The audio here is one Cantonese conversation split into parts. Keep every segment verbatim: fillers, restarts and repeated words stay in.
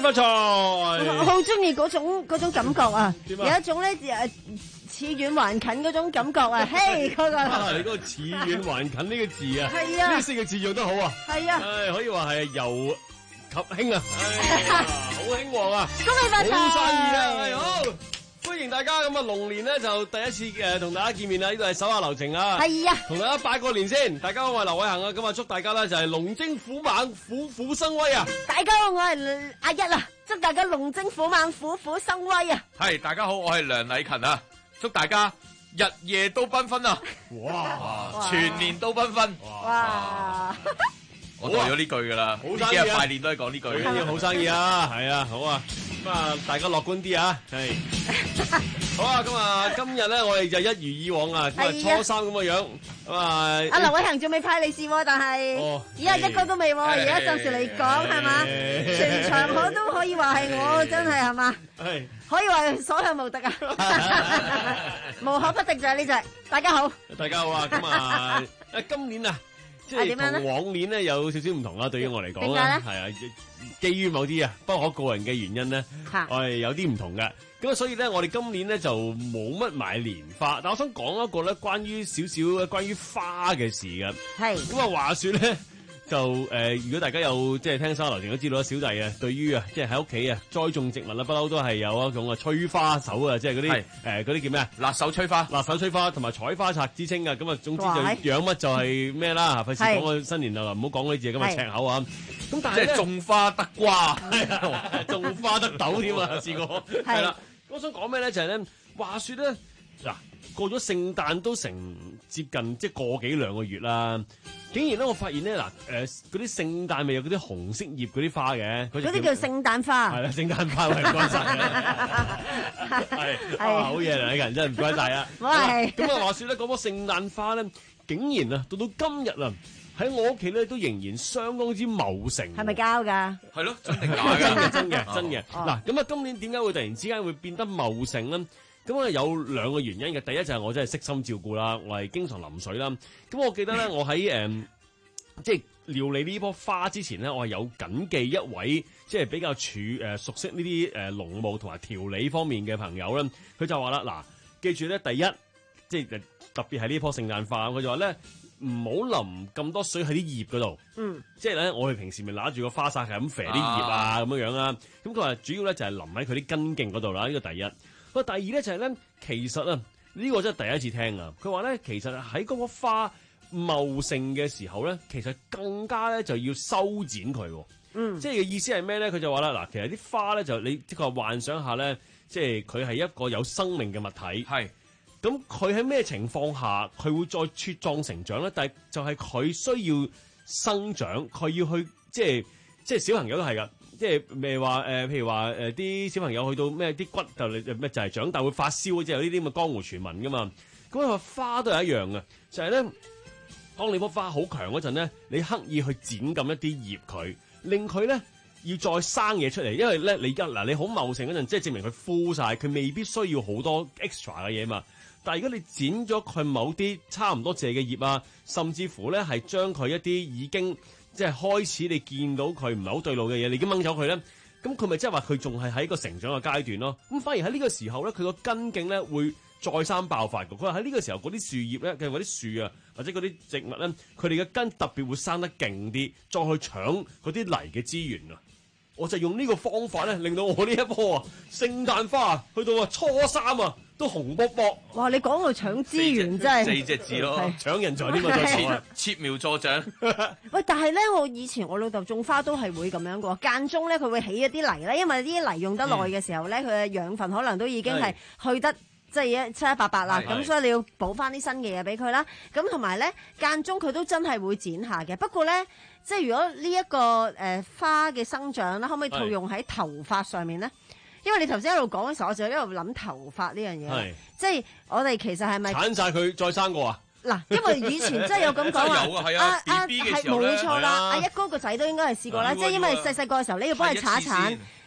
發財！ 我好中意嗰種嗰種感覺啊！ 點啊有一種咧誒似遠還近嗰種感覺啊！嘿，嗰個啊，你嗰個似遠還近呢個字啊， 係啊呢四個字用得好啊！ 係啊， 唉，可以話係由及興啊，唉呀好興旺啊！ 恭喜發財！ 好生意啊！係好。歡迎大家咁啊！龍年咧就第一次誒同大家見面啦，呢度係手下留情啊！ 係啊， 同大家拜個年先。大家好，我係劉偉恒啊！咁啊，祝大家咧就係龍精虎猛，虎虎生威啊！ 大家好，我係阿一啊，祝大家龍精虎猛，虎虎生威啊！ 係，大家好，我係梁禮勤啊！祝大家日夜都繽紛啊！ 哇！ 全年都繽紛！ 哇！ 我代咗呢句噶啦， 好生意啊！ 幾日拜年都係講呢句。 最緊要好生意啊！係啊，好啊！咁啊，大家樂觀啲啊！係好啊！咁啊，今日咧我哋就一如以往啊，咁啊初三咁嘅樣咁啊。 阿劉偉恒仲未派利是喎，但係而家一個都未喎，而家暫時嚟講係嘛，全場我都可以話係我真係係嘛， 係可以話所向無敵啊，無可不敵就係呢隻。大家好， 大家好啊！咁啊，誒今年啊。即係同往年咧有少少唔同啦，對於我嚟講咧，係啊，基於某啲啊不可告人嘅原因咧，我係有啲唔同嘅。咁啊，所以咧，我哋今年咧就冇乜買蓮花。但我想講一個咧，關於少少關於花嘅事嘅。 係咁啊，話說咧。就誒、呃，如果大家有即係聽手下留情都知道啦，小弟啊，對於啊，即係喺屋企啊栽種植物啦，不嬲都係有一種啊催花手啊，即係嗰啲誒嗰啲叫咩啊？ 辣手催花， 辣手催花同埋採花賊之稱啊！咁啊，總之就養乜就係咩啦，費事講個新年啊，唔好講嗰啲字咁啊，赤口啊！咁但係即係種花得瓜， 係啊，種花得豆添啊，試過係啦。我想講咩咧？就係、是、咧，話說咧嗱，過咗聖誕都成接近即係個幾兩個月啦。竟然咧，我發現咧嗱，誒嗰啲聖誕咪有嗰啲紅色葉嗰啲花嘅， 嗰啲叫聖誕花。 係啦，聖誕花，唔該晒。係係好嘢嚟嘅人真係唔該晒啊！ 係咁啊，話説咧，嗰棵聖誕花咧，竟然啊，到到今日啊，喺我屋企咧都仍然相當之茂盛。 係咪膠㗎？ 係咯，真定假㗎？ 真嘅，真嘅，真嘅。嗱，咁啊，今年點解會突然之間會變得茂盛咧？咁啊有兩個原因嘅，第一就係我真係悉心照顧啦，我係經常淋水啦。咁我記得咧，我喺誒、呃、即係料理呢棵花之前咧，我係有謹記一位即係比較處誒、呃、熟悉呢啲誒農務同埋調理方面嘅朋友啦。佢就話啦，嗱，記住咧，第一即係特別係呢棵聖誕花，佢就話咧唔好淋咁多水喺啲葉嗰度。嗯，即係咧，我哋平時咪拿住個花灑係咁肥啲葉啊咁樣樣啦。咁佢話主要咧就係淋喺佢啲根莖嗰度啦。呢個第一。個第二咧就係咧，其實啊，呢個真係第一次聽啊。佢話咧，其實喺嗰棵花茂盛嘅時候咧，其實更加咧就要修剪佢。嗯，即係嘅意思係咩咧？佢就話啦，嗱，其實啲花咧就你即係幻想下咧，即係佢係一個有生命嘅物體。係，咁佢喺咩情況下佢會再茁壯成長咧？但係就係佢需要生長，佢要去即係即係小朋友都係㗎。即係咩話誒？譬如話誒，啲、呃、小朋友去到咩啲骨就誒咩就係、是、長大會發燒，即係有呢啲咁嘅江湖傳聞噶嘛。咁啊花都係一樣嘅，就係、是、咧，當你棵花好強嗰陣咧，你刻意去剪咁一啲葉佢，令佢咧要再生嘢出嚟。因為咧你而家嗱你好茂盛嗰陣，即係證明佢枯晒，佢未必需要好多 extra 嘅嘢嘛。但係如果你剪咗佢某啲差唔多謝嘅葉啊，甚至乎咧係將佢一啲已經即係開始你見到佢唔係好對路嘅嘢，你已經掹走佢咧，咁佢咪即係話佢仲係喺個成長嘅階段咯。咁反而喺呢個時候咧，佢個根莖咧會再三爆發嘅。佢話喺呢個時候嗰啲樹葉咧，嘅嗰啲樹啊，或者嗰啲植物咧，佢哋嘅根特別會生得勁啲，再去搶嗰啲泥嘅資源啊！我就用呢個方法咧，令到我呢一棵啊聖誕花啊，去到啊初三啊都紅卜卜。 哇！你講到搶資源真係四隻字咯， 搶人才添啊！再切苗助長。 喂，但係咧，我以前我老豆種花都係會咁樣嘅喎，間中咧佢會起一啲泥咧，因為啲泥用得耐嘅時候咧，佢嘅養分可能都已經係去得即係一七一八八啦，咁所以你要補翻啲新嘅嘢俾佢啦。咁同埋咧間中佢都真係會剪下嘅，不過咧。即係如果呢、這、一個誒、呃、花嘅生長啦，可唔可以套用喺頭髮上面咧？因為你頭先一路講嘅時候，我就一路諗頭髮呢樣嘢。即係我哋其實係咪鏟晒佢再生過啊？ 嗱，因為以前真係有咁講話， 有啊，係啊， 阿 B B 嘅時候咧， 冇錯啦，阿一哥個仔都應該係試過啦。即係因為細細個嘅時候，你要幫佢鏟一鏟，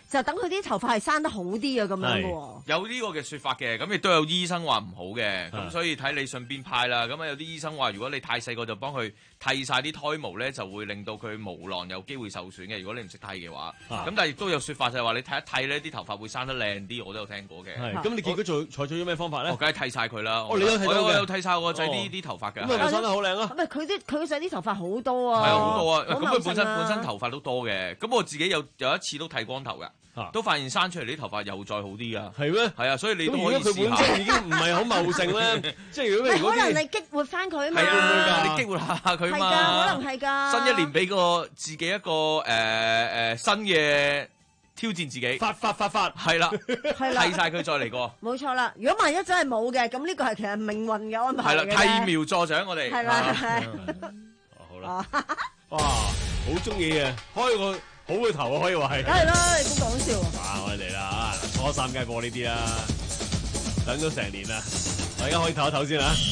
就等佢啲頭髮係生得好啲啊咁樣嘅喎。 有呢個嘅説法嘅，咁亦都有醫生話唔好嘅，咁係所以睇你信邊派啦。咁啊有啲醫生話，如果你太細個就幫佢剃晒啲胎毛咧，就會令到佢毛囊有機會受損嘅。如果你唔識剃嘅話，咁、 啊、 但係亦都有説法就係話你剃一剃咧，啲頭髮會生得靚啲。我都有聽過嘅。 係，咁你結果做採取咗咩方法咧？ 我梗係剃晒佢啦。 哦，你有剃我有我有嘅？ 剃晒我個仔啲啲頭髮嘅。 咁咪生得好靚咯。 唔係佢啲佢個仔啲頭髮好多啊。 係啊，好多啊。 好咁佢本身茂盛啊本身頭髮都多嘅。咁我自己有有一次都剃光頭㗎。 啊、 都發現生出嚟啲頭髮又再好啲㗎， 係咩？ 係啊，所以你都可以咁如果佢試下。 本身已經唔係好茂盛咧，即係如果如果可能你激活翻佢啊嘛， 係啊， 會你激活下佢係嘛， 㗎，可能係㗎。 新一年俾個自己一個誒誒、呃呃、新嘅挑戰自己， 發發發發， 係啦， 係啦， 剃晒佢再嚟過。 冇錯啦，如果萬一真係冇嘅，咁呢個係其實命運嘅安排係啦， 嚟嘅啫。 剃苗助長我哋。 係啦，係。 好啦，哇，好中意啊，開個好嘅頭啊，可以話係。 梗係啦，你咁講笑。 啊，我哋嚟啦，初三梗係播呢啲啦，等咗成年啦，大家可以唞一唞先啦。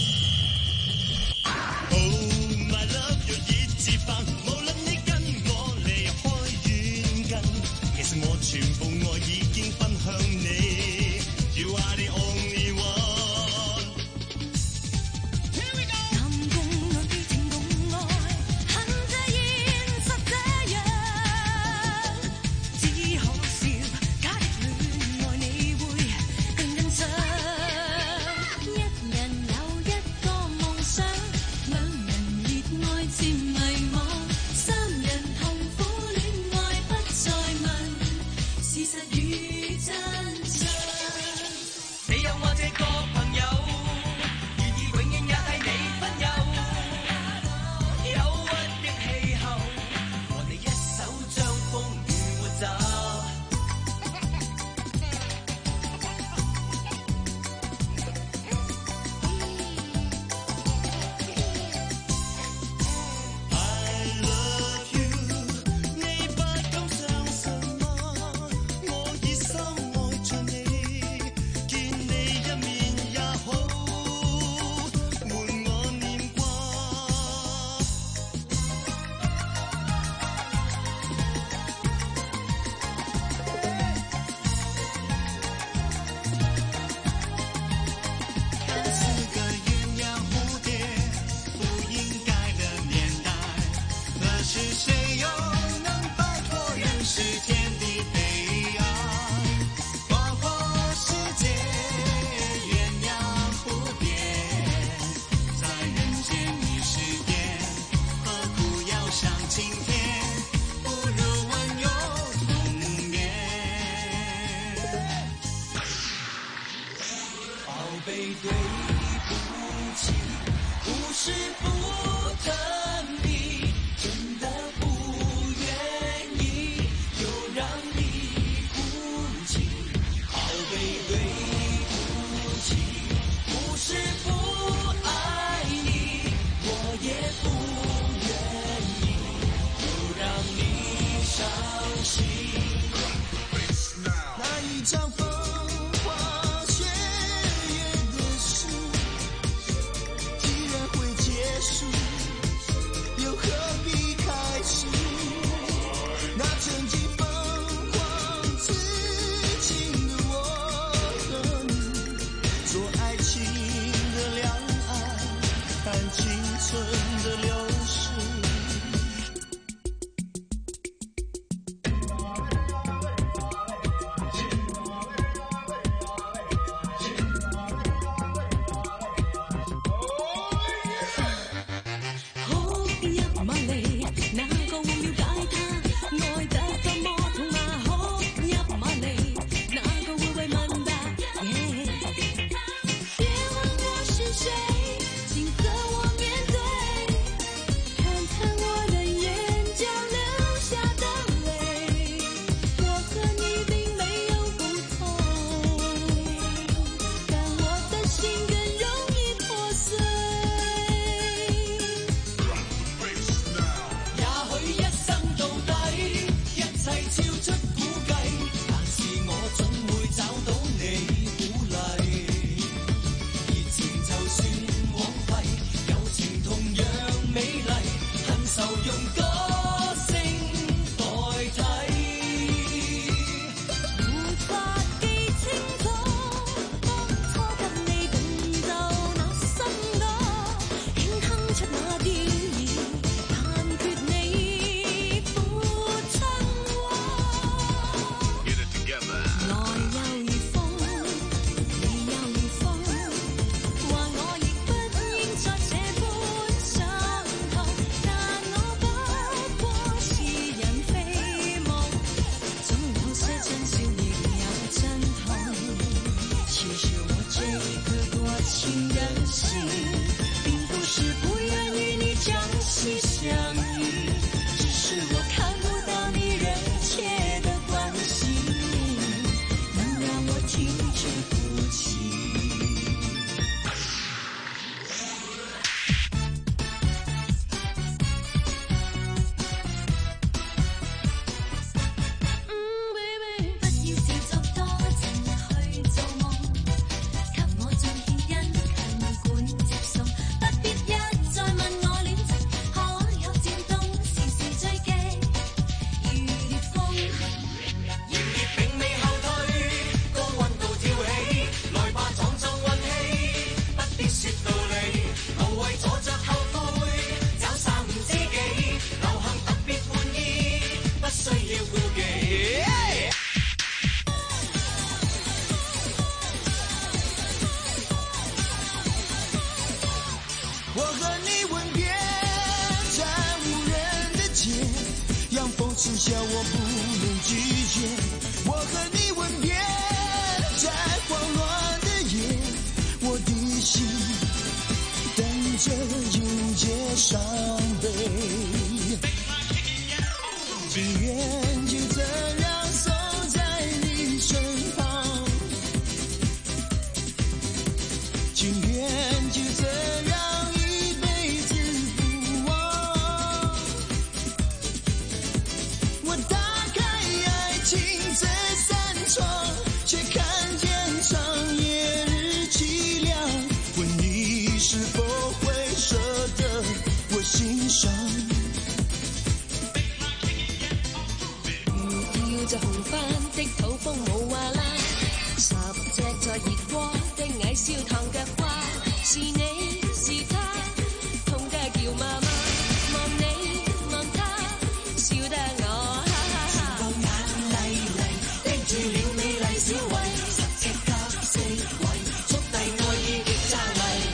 情的心，并不是不愿与你朝夕相遇，只是我看不到你热切的关心，能让我停止呼吸。 我和你吻别在无人的街，阳风痴笑我不能拒绝。我和你吻别在慌乱的夜，我的心等着迎接伤悲。情愿就这样守在你身旁，情愿就这样却看见长夜日凄凉，问你是否会舍得我心伤。 要在紅番的土風冇話啦，十隻在熱鍋的矮燒燙嘅花，是你是他，痛得叫媽媽，望你望他，笑得我哈哈哈。全部眼淚淚滴住了美麗小慧，十隻急死鬼，速遞愛意極炸麗。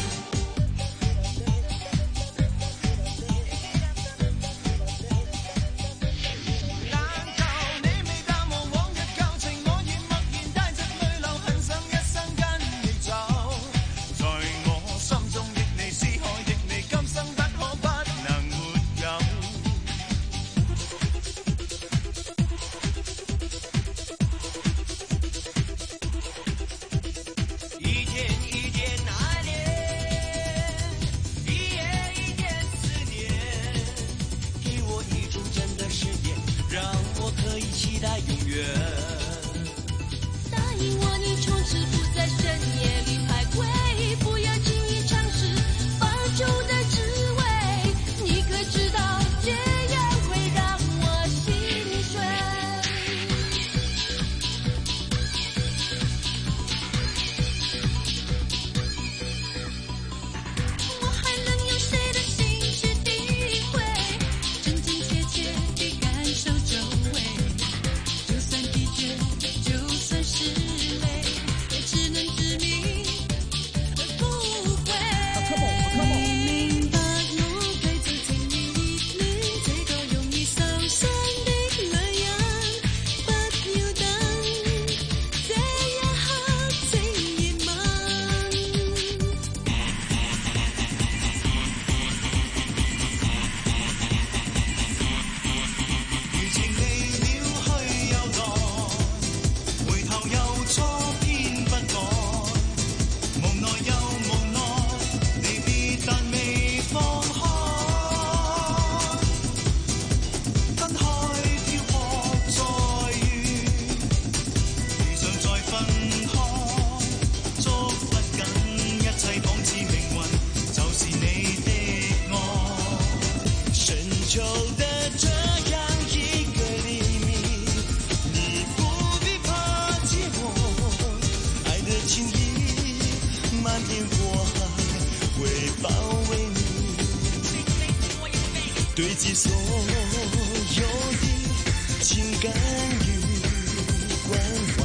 堆积所有的情感与关怀，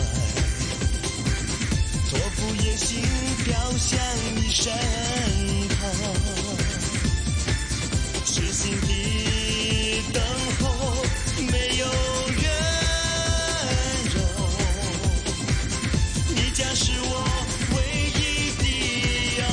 托付野心飘向你身旁，痴心的等候没有圆融，你将是我唯一的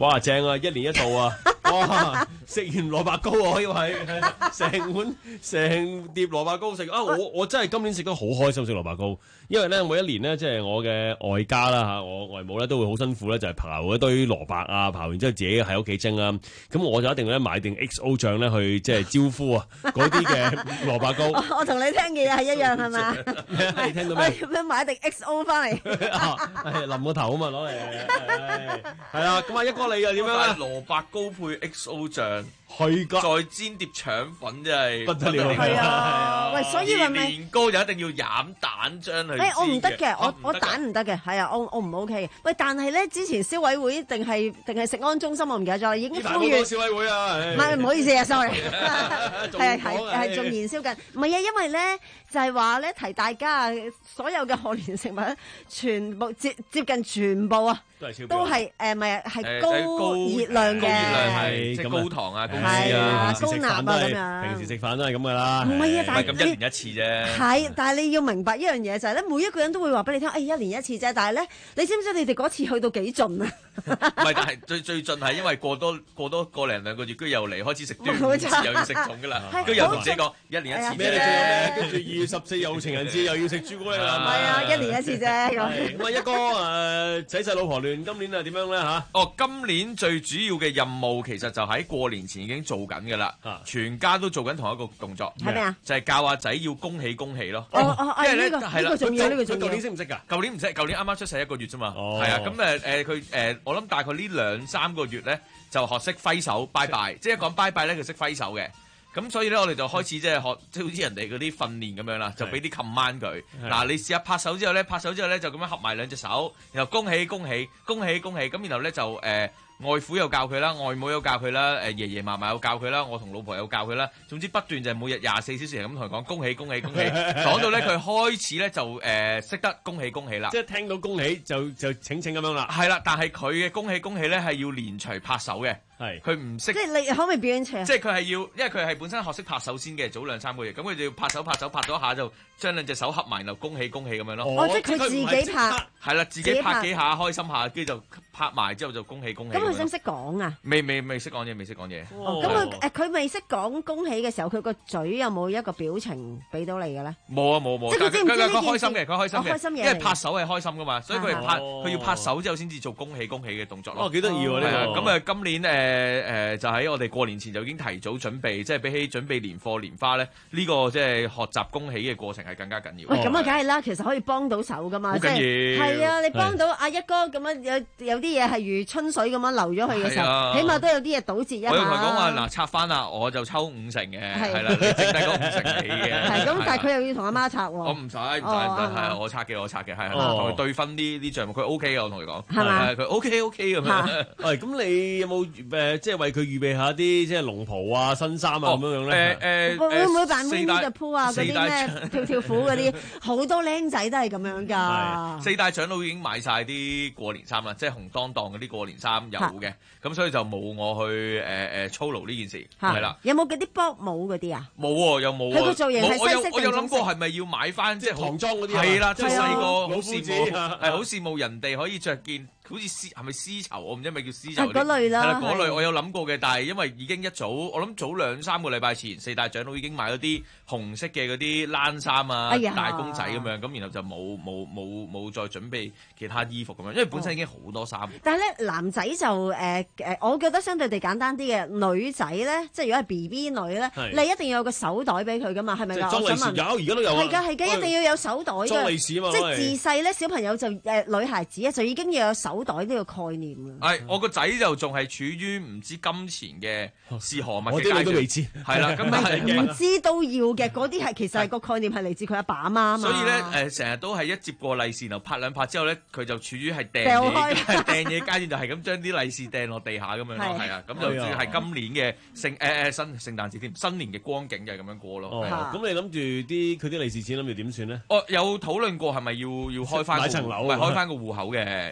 哇，正啊！一年一度啊！哇，食完蘿蔔糕啊，可以話係成碗成碟蘿蔔糕食啊！我我真係今年食得好開心食蘿蔔糕，因為咧每一年咧即係我嘅外家啦嚇，我外母咧都會好辛苦咧，就係刨一堆蘿蔔啊，刨完之後自己喺屋企蒸啊。咁我就一定咧買定 X O 醬咧去即係招呼啊嗰啲嘅蘿蔔糕。 我我同你聽嘅嘢係一樣係嘛？ 你聽到咩？ 我要買定 X O 翻嚟。 係淋個頭啊嘛，攞嚟係啦。咁啊，一哥你又點樣啊？ 蘿蔔糕配 X O 醬， 係㗎， 再煎碟腸粉真係不得了。 係啊，喂，所以話咪年糕就一定要飲蛋漿去煎嘅。 誒，我唔得嘅，我啊我蛋唔得嘅，係啊，我我唔 OK 嘅。喂，但係咧，之前消委會定係定係食安中心，我唔記得咗，已經呢排呼籲。 好多消委會啊， 唔係唔好意思啊，sorry， 仲係係講啊係仲燃燒緊，唔係啊，因為咧就係話咧提大家啊，所有嘅賀年食物全部接接近全部啊， 都係超標都係誒唔係係誒高高熱量高熱量嘅， 係即係咁啊高糖啊、高脂係啊啊。 平時食飯都高鈉啊係咁樣平時食飯都係咁噶啦。 唔係啊唔但係係咁一年一次啫。 係，但係你要明白一樣嘢就係咧，每一個人都會話俾你聽，誒一年一次啫，但係咧，你知唔知你哋嗰次去到幾盡啊？ 唔係，但係最最盡係因為過多過多個零兩個月，跟住又嚟開始食端午冇錯節，又要食粽噶啦， 係跟住又同自己講一年一次咩？你仲有啫。 咩？跟住二月十四又情人節，又要食朱古力啦。 係啊，一年一次啫咁。 係咁啊，一哥誒仔細老婆亂，今年啊點樣咧嚇？ 哦，今年最主要嘅任務其實就喺過年前已經做緊㗎啦啊， 全家都做緊同一個動作， 係咩啊？ 就係教阿仔要恭喜恭喜咯。 哦哦， 因為咧誒呢個係啦呢個重要，呢個重要佢舊年。識唔識㗎？ 舊年唔識，舊年啱啱出世一個月啫嘛， 哦係啊，咁誒誒佢誒，我諗大概呢兩三個月咧就學識揮手拜拜，即係講拜拜咧佢識揮手嘅，咁所以咧我哋就開始即係學即係好似人哋嗰啲訓練咁樣啦，就俾啲 command 佢。嗱，你試下拍手之後咧，拍手之後咧就咁樣合埋兩隻手，然後恭喜恭喜恭喜恭喜，咁然後咧就誒。呃外父又教佢啦，外母又教佢啦，誒爺爺嫲嫲又教佢啦，我同老婆又教佢啦。總之不斷就係每日廿四小時係咁同佢講恭喜恭喜恭喜，講到咧佢開始咧就誒識得恭喜恭喜啦。 即係聽到恭喜就就請請咁樣啦。 係啦，但係佢嘅恭喜恭喜咧係要連隨拍手嘅， 係佢唔識即。係你可唔可以表演出啊？ 即係佢係要，因為佢係本身學識拍手先嘅，早兩三個月，咁佢就要拍手拍手拍咗下就將兩隻手合埋，然後恭喜恭喜咁樣咯。 哦，即係佢自己拍。 係啦，自己自己拍拍幾下開心下，跟住就拍埋之後就恭喜恭喜。 咁佢識唔識講啊？ 未未未識講嘢，未識講嘢。 哦，咁佢誒佢未識講恭喜嘅時候，佢個嘴有冇一個表情俾到你嘅咧？ 冇啊冇冇， 即係佢知唔知呢件事佢開心嘅，佢開心嘅， 哦開心嘢嚟因為拍手係開心噶嘛，所以佢係拍哦佢要拍手之後先至做恭喜恭喜嘅動作咯。 哦，幾得意喎呢係啊， 個。 咁啊，今年誒誒就喺我哋過年前就已經提早準備，即係比起準備年貨年花咧，呢個即係學習恭喜嘅過程係更加緊要。 喂，咁啊，梗係啦，其實可以幫到手噶嘛， 好緊要即係係啊，你幫到阿一哥咁樣有有啲嘢係如春水咁樣流咗去嘅時候， 係啊起碼都有啲嘢堵截一下。 我同佢講話嗱，拆翻啦，我就抽五成嘅， 係係啦，你剩低嗰五成你嘅。 係咁， 係但係佢又要同阿媽拆喎。 我唔使唔使唔使， 哦係啊，我拆嘅我拆嘅，係啊， 哦同佢對分呢啲帳目，佢 O K 嘅，我同佢講， 係嘛係佢 O K O K 咁樣。 嚇喂，咁你有冇誒即係為佢預備下啲即係龍袍啊、新衫啊咁樣樣咧？ 誒誒， 會會唔會扮 Winnie 四大 the Pooh 啊？嗰啲四大咩跳跳虎嗰啲，好多僆仔都係咁樣㗎。 四大長老已經買晒啲過年衫啦，即係紅當當嗰啲過年衫有嘅，咁所以就冇我去誒誒操勞呢件事，係啦。 有冇嗰啲卜帽嗰啲啊？ 冇喎，又冇喎。 佢個造型係冇我有西式我有諗過定中式係咪要買翻即係好唐裝嗰啲啊係啦，即係係啊細個好老夫羨子慕， 啊係好羨慕人哋可以着件好似絲係咪絲綢？我唔知係咪叫絲綢係嗰類啦係啦，嗰係類我有諗過嘅，但係因為已經一早我諗早兩三個禮拜前，四大長老已經買咗啲紅色嘅嗰啲冷衫啊哎呀、 大公仔咁樣，咁然後就冇冇冇冇再準備其他衣服咁樣，因為本身已經好多衫。 但係咧，男仔就誒誒、呃，我覺得相對地簡單啲嘅。女仔咧，即係如果係 B B 女咧， 係你一定要有個手袋俾佢噶嘛，係咪㗎？ 即係裝利是我想問有，而家都有啊。 係㗎係㗎，一定要有手袋㗎。 裝利是啊嘛即係喂自細咧，小朋友就誒、呃、女孩子啊，就已經要有手袋呢個概念㗎。 係我個仔就仲係處於唔知金錢嘅是何物我啲嘅階段， 你都未知。 係啦，咁但係唔知都要嘅，嗰啲係其實係個概念係嚟自佢阿爸阿媽啊嘛。 所以咧，誒成日都係一接過利是，然後拍兩拍之後咧，佢就處於係掟掉嘢開掟嘢階段，就係咁將啲利是掟落地下咁樣咯， 係係啊，咁就係今年嘅聖誒誒新聖誕節添，新年嘅光景就係咁樣過咯。 哦， 係啊咁你諗住啲佢啲利是錢諗住點算咧？ 我有討論過係咪要要開翻買層樓唔係開翻個戶口嘅， 啊同埋可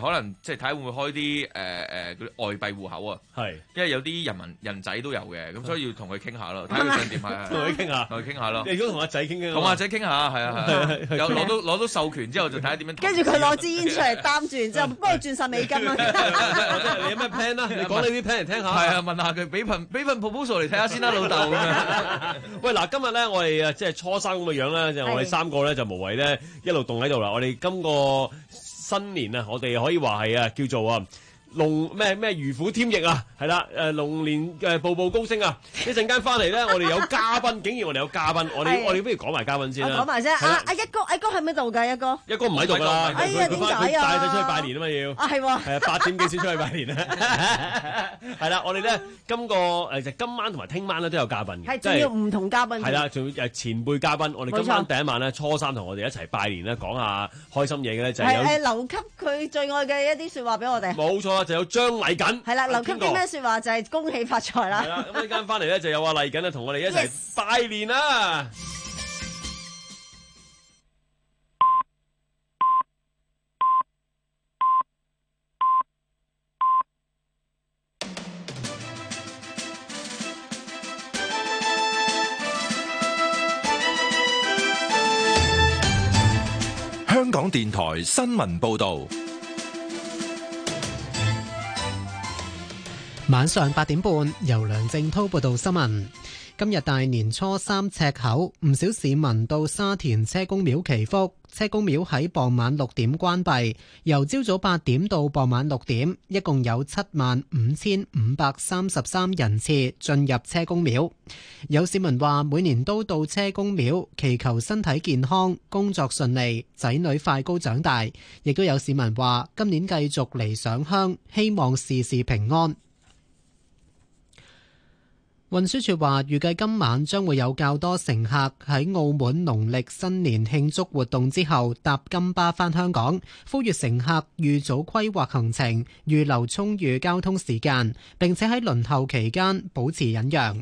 可能即係睇下會唔會開啲誒誒嗰啲外幣戶口啊。係，因為有啲人民人仔都有嘅，咁所以要同佢傾下咯，睇下佢想點係。同佢傾下，同佢傾下咯。你如果同阿仔傾傾，同阿仔傾下，係啊係啊，有攞到攞到授權之後就睇下點樣。跟住佢攞支煙出嚟擔住，然之後幫佢轉晒美金啊！你有咩 plan 啦？你講你啲 plan 嚟聽下。係啊，問下佢，俾份俾份 proposal 嚟睇下先啦，老豆。喂，嗱，今日咧我哋啊即係初三咁嘅樣啦，就我哋三個咧就無謂咧一路凍喺度啦。我哋今個新年啊，我哋可以話係啊叫做啊。龍咩咩如虎添翼啊，係啦，誒龍年誒步步高升啊！一陣間翻嚟咧，我哋有嘉賓，竟然我哋有嘉賓，我哋我哋不如講埋嘉賓先啦。講埋先，阿阿一哥，一哥喺咪度㗎？一哥，一哥唔喺度㗎啦。哎呀，點解啊？帶佢出去拜年啊嘛要。啊係喎。係啊，八點幾先出去拜年啊。係啦，我哋咧今個誒就今晚同埋聽晚咧都有嘉賓嘅。係，仲要唔同嘉賓。係啦，仲要誒前輩嘉賓。我哋今晚第一晚咧初三同我哋一齊拜年咧，講下開心嘢嘅咧就係有。係係留給佢最愛嘅一啲説話俾我哋。冇錯。就有張麗瑾，係啦，留給啲咩説話就係恭喜發財啦。係啦，咁呢間翻嚟咧就有阿麗瑾咧同我哋一齊拜年啦。 香港電台新聞報導。晚上八點半，由梁正滔報道新聞。今日大年初三赤口，唔少市民到沙田車公廟祈福。車公廟喺傍晚六點關閉，由朝早八點到傍晚六點，一共有七萬五千五百三十三人次進入車公廟。有市民話每年都到車公廟祈求身體健康、工作順利、仔女快高長大。亦都有市民話今年繼續嚟上香，希望事事平安。運輸署話，預計今晚將會有較多乘客喺澳門農曆新年慶祝活動之後搭金巴返香港，呼籲乘客預早規劃行程，預留充裕交通時間，並且喺輪候期間保持忍讓。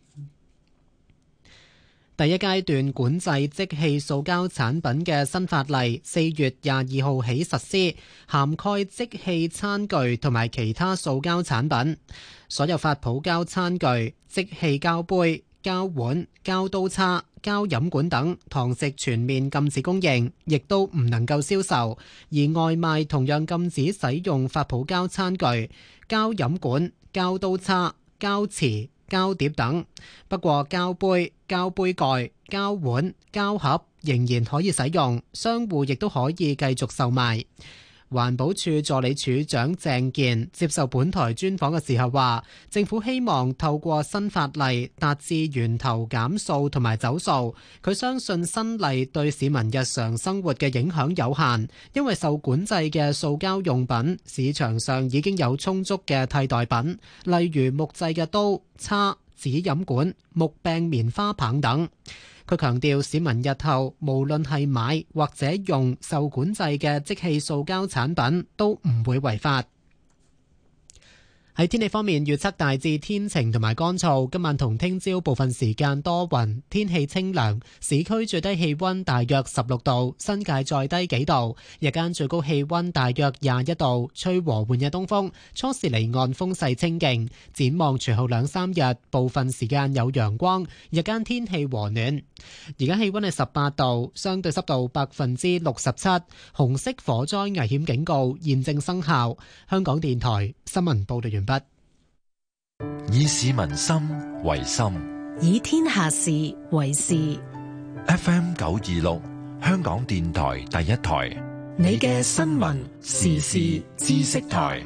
第一階段管制即棄塑膠產品嘅新法例，四月廿二號起實施，涵蓋即棄餐具同埋其他塑膠產品。所有發泡膠餐具、即棄膠杯、膠碗、膠刀叉、膠飲管等堂食全面禁止供應，亦都唔能夠銷售。而外賣同樣禁止使用發泡膠餐具、膠飲管、膠刀叉、膠匙、膠碟等。不過膠杯、膠杯蓋、膠碗、膠盒仍然可以使用，商戶亦都可以繼續售賣。環保署助理署長鄭健接受本台專訪嘅時候話，政府希望透過新法例達至源頭減塑同埋走塑。佢相信新例對市民日常生活嘅影響有限，因為受管制嘅塑膠用品市場上已經有充足嘅替代品，例如木製嘅刀、叉、紙飲管、木柄棉花棒等。佢強調，市民日後無論係買或者用受管制嘅即棄塑膠產品，都唔會違法。喺天氣方面，預測大致天晴同埋乾燥，今晚同聽朝部分時間多雲，天氣清涼，市區最低氣溫大約十六度，新界再低幾度，日間最高氣溫大約廿一度，吹和緩嘅東風，初時離岸風勢清勁。展望隨後兩三日，部分時間有陽光，日間天氣和暖。而家氣溫係十八度，相對濕度百分之六十七，紅色火災危險警告現正生效。香港電台新聞報道完畢。 以市民心為心， 以天下事為事。 F M 九二六，香港電台第一台， 你嘅新聞時事知識台，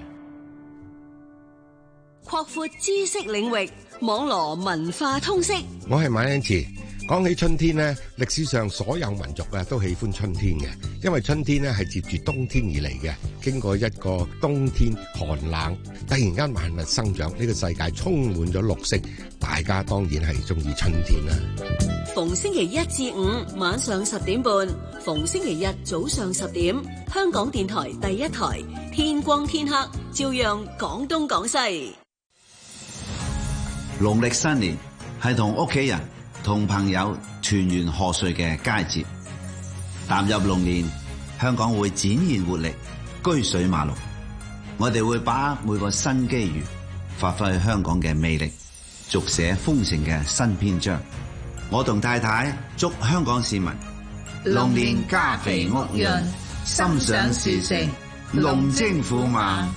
擴闊知識領域，網羅文化通識。 我係馬恩慈。講起春天呢，歷史上所有民族啊都喜歡春天嘅，因為春天呢係接住冬天而嚟嘅。經過一個冬天寒冷，突然間萬物生長，呢個世界充滿咗綠色，大家當然係中意春天啦。 逢星期一至五晚上十點半，逢星期日早上十點，香港電台第一台，天光天黑照樣講東講西。 農曆新年係同屋企人同朋友團圓賀歲嘅佳節，踏入龍年，香港會展現活力， 居水馬龍。我哋會把握每個新機遇，發揮香港嘅魅力，續寫豐盛嘅新篇章。我同太太祝香港市民龍年家肥屋潤，心想事成，龍精虎猛。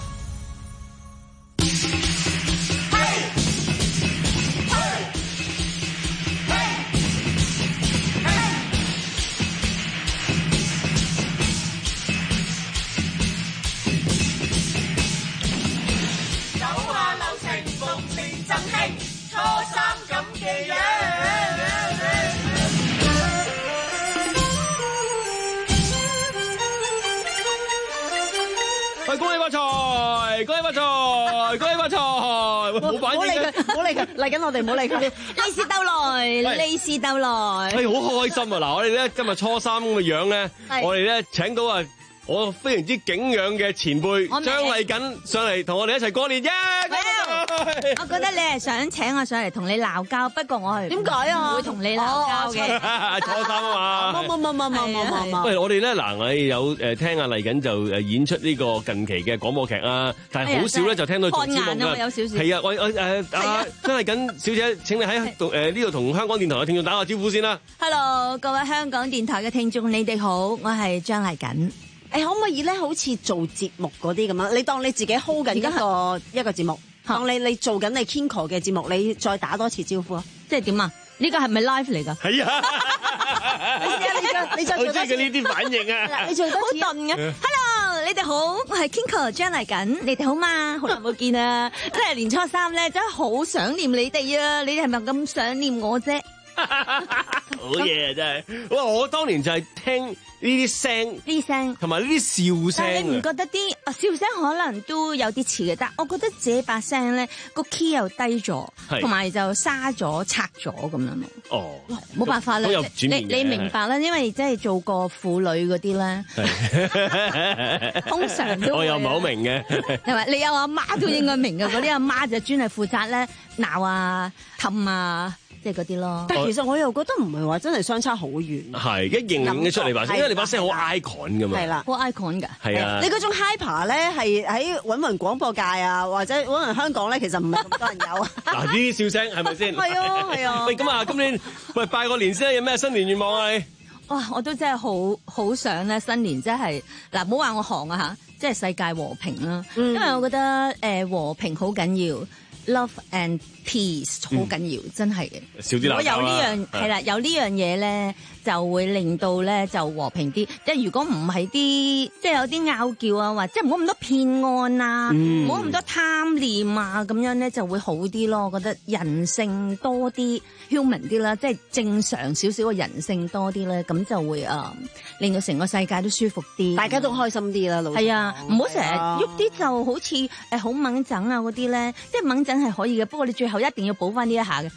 恭喜發財！恭喜發財！恭喜發財！冇反應嘅， 唔好理佢，唔好理佢，嚟緊我哋唔好理佢。 利是逗來，利是逗來。 係好開心啊！嗱，我哋咧今日初三咁嘅樣咧，我哋咧請到啊我非常之敬仰嘅前輩張麗瑾上嚟同我哋一齊過年啫。 我覺得你係想請我上嚟同你鬧交，不過我係點解啊？ 唔會同你鬧交嘅。 初三啊嘛。 冇冇冇冇冇冇冇冇。 喂，我哋咧嗱，我哋有誒聽阿麗瑾就誒演出呢個近期嘅廣播劇啊，但係好少咧就聽到做節目㗎。 有少少。 係啊，我我誒阿張麗瑾小姐，請你喺誒呢度同香港電台嘅聽眾打個招呼先啦。 Hello，各位香港電台嘅聽眾，你哋好，我係張麗瑾。 誒可唔可以咧，好似做節目嗰啲咁樣？你當你自己 hold 緊一個一個節目，當你你做緊你 Kinko 嘅節目，你再打多次招呼啊！ 即係點啊？呢個係咪 live 嚟㗎？ 係啊！ 你再你再做多次。 好中意佢呢啲反應啊！ 你做多次。 好頓嘅。Hello，你哋好，我係 Kinko 張麗瑾，你哋好嘛？好耐冇見啊！真係年初三咧，真係好想念你哋啊！你哋係咪咁想念我啫？ 好嘢啊！真係，哇！我當年就係聽呢啲聲， 呢啲聲同埋呢啲笑聲。 但係你唔覺得啲啊笑聲可能都有啲似嘅？但係我覺得自己把聲咧個 key 又低咗，同埋就沙咗、拆咗咁樣咯。 哦， 冇辦法啦。你你明白啦，因為即係做過婦女嗰啲咧，通常都我又唔係好明嘅。 係咪？你有阿媽都應該明嘅，嗰啲阿媽就專係負責咧鬧啊、氹啊。即係嗰啲咯， 但係其實我又覺得唔係話真係相差好遠。 係一認嘅出嚟把聲，因為你把聲好 icon 噶嘛。 係啦， 好 icon 㗎。 係啊， 你嗰種 hyper 咧係喺揾雲廣播界啊，或者揾雲香港咧，其實唔係咁多人有。 嗱，呢啲笑聲係咪先？ 係啊，係啊。 喂，咁啊，今年喂拜個年先，有咩新年願望啊？你哇，我都真係好好想咧，新年真係嗱，唔好話我行啊嚇，即係世界和平啦。因為我覺得誒和平好緊要。Love and peace 好緊要，嗯、真係嘅。 少啲鬧交啦。 如果有呢樣係啦，有呢樣嘢咧，就會令到咧就和平啲。即係如果唔係啲，即係有啲拗撬啊，或者唔好咁多騙案啊，唔好咁多貪念啊，咁樣咧就會好啲咯。我覺得人性多啲 human 啲啦，即係正常少少嘅人性多啲咧，咁就會啊、呃、令到成個世界都舒服啲， 大家都開心啲啦。老實講係啊，唔好成日喐啲就好似誒好掹整啊嗰啲咧，即係掹整係可以嘅，不過你最後一定要補翻呢一下嘅。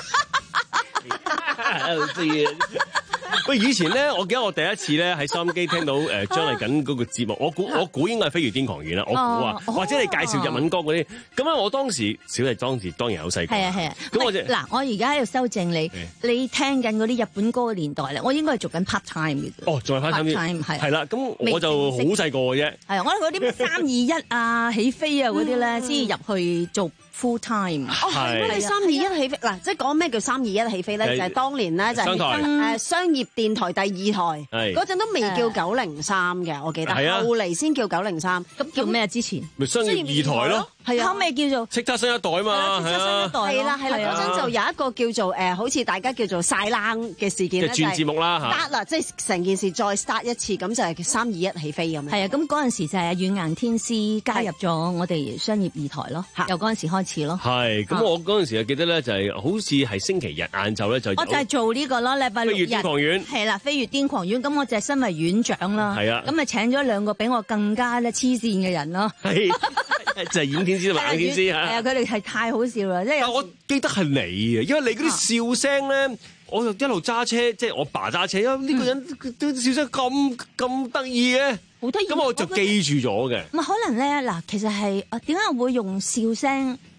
喂，以前咧，我記得我第一次咧喺收音機聽到誒張麗瑾嗰個節目，我估我估應該係《飛越癲狂犬》啦，我估啊， 哦、 或者你介紹日文歌嗰啲，咁咧我當時小弟當時當然好細個， 係啊係啊， 咁我就嗱，我而家喺度修正你，你聽緊嗰啲日本歌嘅年代咧，我應該係做緊 part time 嘅。 哦，仲係 part time 係係啦，咁我就好細個嘅啫。係啊，我哋嗰啲咩三二一啊、起飛啊嗰啲咧，先至入去做 full time。 哦，係你三二一起飛嗱，即係講咩叫三二一起飛咧？就係當年咧就係誒商業電台第二台，嗰陣都未叫九零三嘅，我記得。係啊，後嚟先叫九零三。 咁叫咩之前？ 咪商業二台咯。 係啊， 後尾叫做叱咤新一代嘛。 係啊，係啦係啦，嗰陣就有一個叫做誒，好似大家叫做晒冷嘅事件咧， 即係轉節目啦嚇。 start 啦，即係成件事再 start 一次，咁就係三二一起飛咁樣。 係啊，咁嗰陣時就係軟硬天師加入咗我哋商業二台咯，由嗰陣時開始咯。 係，咁我嗰陣時就記得咧，就係好似係星期日晏晝咧就我就係做呢個咯，禮拜六日。飛越癲狂院係啦，飛越癲狂院，咁我就係身為院長啦。係啊，咁咪請咗兩個比我更加咧黐線嘅人咯。係，就係演天師同埋硬天師嚇。係啊，佢哋係太好笑啦，即係。我記得係你啊，因為你嗰啲笑聲咧。我就一路揸車，即係我爸揸車啊！呢、這個人都笑聲咁咁得意嘅，咁我就記住咗嘅。 唔係可能咧嗱，其實係啊點解我會用笑聲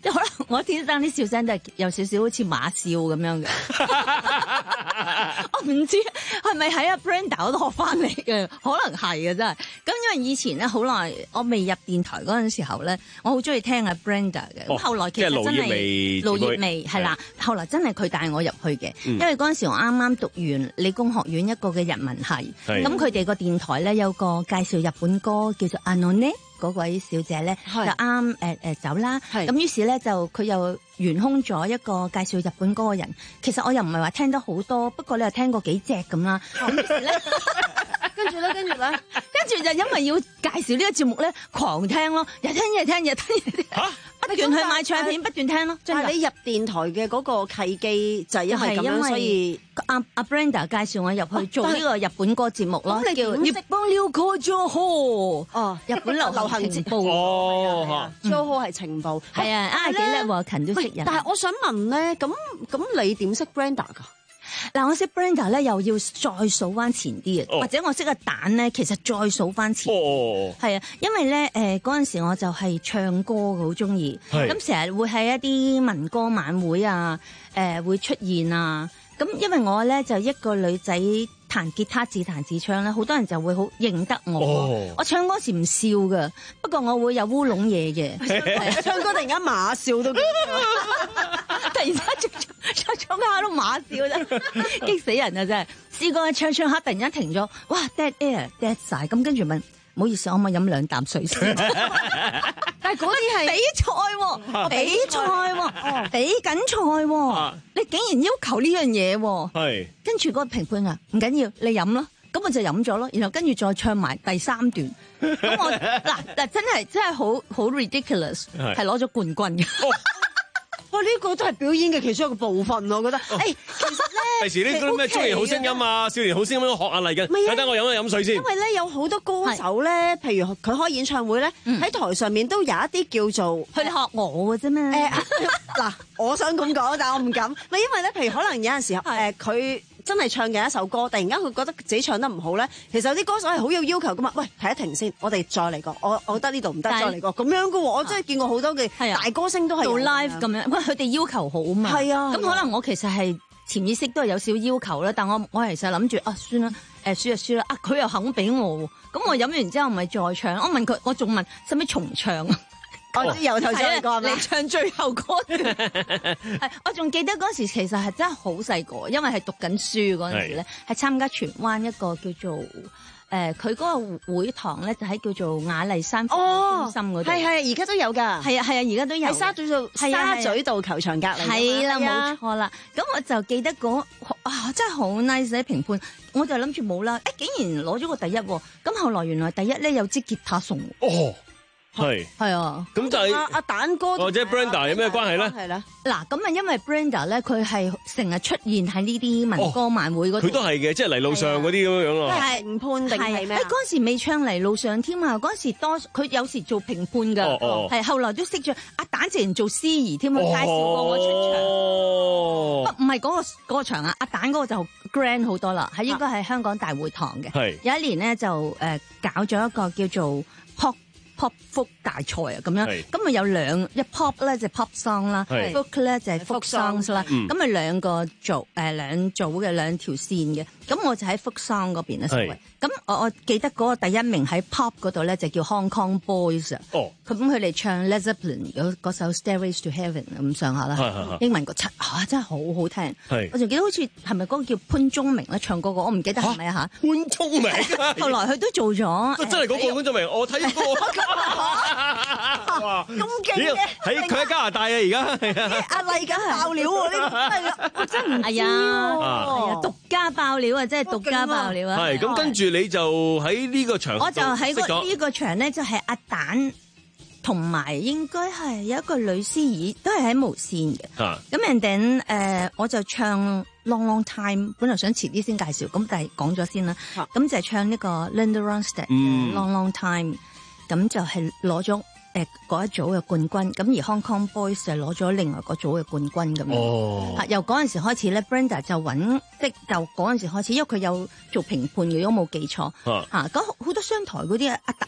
即係可能我天生啲笑聲都係有少少好似馬笑咁樣嘅。我唔知係咪喺阿 Brenda 嗰度學翻嚟嘅，可能係嘅真係。咁因為以前咧好耐，我未入電台嗰陣時候咧，我好中意聽阿 Brenda 嘅。咁、哦、後來其實真係盧業味係啦，後來真係佢帶我入去嘅、嗯，因為嗰陣時我啱啱讀完理工學院一個嘅日文系，咁佢哋個電台咧有個介紹日本歌叫做 Anone。嗰位小姐咧就啱誒誒走啦，咁於是咧就佢又懸空咗一個介紹日本歌嘅人。其實我又唔係話聽得好多，不過你又聽過幾隻咁啦。咁於是咧， 跟住咧，跟住咧， 跟住就因為要介紹呢個節目咧，狂聽咯，日聽日聽日聽日聽。嚇！不斷去買唱片，不斷聽咯。 但係你入電台嘅嗰個契機就係因為咁樣，所以阿阿 Brenda 介紹我入去做呢個日本歌節目咯。咁你叫日本流行情報哦，日本流行情報哦，情報係情報， 係啊，啊幾叻喎，勤都識人。 但係我想問咧，咁咁你點識 Brenda 㗎？ 嗱，我識 Brenda 咧，又要再數翻前啲嘅，或者我識個蛋咧，其實再數翻前。哦，係啊，因為咧誒嗰陣時我就係唱歌嘅，好中意，咁成日會喺一啲民歌晚會啊，誒、呃、會出現啊。咁因為我咧就一個女仔彈吉他自彈自唱咧，好多人就會好認得我。Oh. 我唱歌時唔笑㗎，不過我會有烏龍嘢嘅。 唱歌突然間馬笑都，突然間唱唱唱下都馬笑啫，激死人啊！真係試過唱唱下突然間停咗，哇 dead air dead 曬，咁跟住問。唔好意思，我可唔可以飲兩啖水先？ 但係嗰啲係比賽喎，比賽喎，比緊賽喎，你竟然要求呢樣嘢喎？係。跟住嗰個評判啊，唔緊要，你飲咯。咁我就飲咗咯，然後跟住再唱埋第三段。咁我嗱嗱真係真係好好 ridiculous， 係攞咗冠軍嘅。 哇！呢個都係表演嘅其中一個部分，我覺得。誒，其實咧， 第時呢啲咩中年好聲音啊、少年好聲音學下嚟嘅。等等我飲一飲水先。 因為咧有好多歌手咧，譬如佢開演唱會咧，喺台上面都有一啲叫做佢哋學我嘅啫咩？ 誒嗱，我想咁講，但係我唔敢。咪因為咧，譬如可能有陣時候誒佢。真係唱嘅一首歌，突然間佢覺得自己唱得唔好咧，其實有啲歌手係好有要求噶嘛。喂，停一停先，我哋再嚟過，我我覺得呢度唔得，再嚟過咁樣噶喎。我真係見過好多嘅大歌星都係做 live 咁樣，喂，佢哋要求好啊嘛。係啊，咁可能我其實係潛意識都係有少要求啦，但我我其實諗住啊，算啦，誒輸就輸啦。啊，佢又肯俾我，咁我飲完之後咪再唱。我問佢，我仲問使唔使重唱啊？ 我知由頭再嚟過， 你唱最後嗰段。係，我仲記得嗰時其實係真係好細個，因為係讀緊書嗰陣時咧，係參加荃灣一個叫做誒，佢嗰個會堂咧就喺叫做雅麗珊中心嗰度。係係，而家都有㗎。係啊係啊，而家都有。喺沙咀道沙咀道球場隔離。係啦，冇錯啦。咁我就記得嗰啊真係好 nice 啲評判，我就諗住冇啦，誒竟然攞咗個第一喎。咁後來原來第一咧有支吉他送。哦。 係係啊， 咁就係阿阿蛋哥或者 Brenda 有咩關係咧？ 係啦， 嗱咁啊，因為 Brenda 咧，佢係成日出現喺呢啲民歌晚會嗰度， 佢都係嘅，即係嚟路上嗰啲咁樣咯。 係評判定係咩？ 嗰陣時未唱嚟路上添啊！嗰陣時多佢有時做評判㗎，係後來都識咗阿蛋自然做司儀添啊，介紹過我出場。唔唔係嗰個嗰個場啊，阿蛋嗰個就 grand 好多啦，係應該係香港大會堂嘅。係有一年咧就誒搞咗一個叫做 pop pop folk 大賽啊，咁樣咁咪有兩一 pop 咧就 pop song 啦 ，folk 咧就係 folk songs 啦，咁咪兩個組誒兩組嘅兩條線嘅，咁我就喺 folk song 嗰邊啦，所謂咁我我記得嗰個第一名喺 pop 嗰度咧就叫 Hong Kong Boys 啊，咁佢哋唱 Led Zeppelin 嗰嗰首 Stairways to Heaven 咁上下啦，英文個七啊真係好好聽，我仲記得好似係咪嗰個叫潘宗明咧唱嗰個，我唔記得係咪啊嚇？ 潘宗明， 後來佢都做咗， 真係嗰個潘宗明，我睇過。 哇！咁勁嘅， 喺佢喺加拿大啊！而家係啊， 阿麗梗係爆料喎，呢我真唔知喎，係啊，獨家爆料啊，真係獨家爆料啊！ 係咁，跟住你就喺呢個場， 我就喺個呢個場咧，就係阿蛋同埋應該係有一個女司儀，都係喺無線嘅。咁人哋誒，我就唱 Long Long Time， 本來想遲啲先介紹，咁但係講咗先啦。咁就係唱呢個 Linda Ronstadt 嘅 Long Long Time。咁就係攞咗誒嗰一組嘅冠軍，咁而 Hong Kong Boys 就攞咗另外嗰組嘅冠軍咁樣。哦，由嗰陣時開始咧 ，Brenda 就揾即就嗰陣時開始，因為佢有做評判嘅，如果冇記錯嚇。咁好多商台嗰啲阿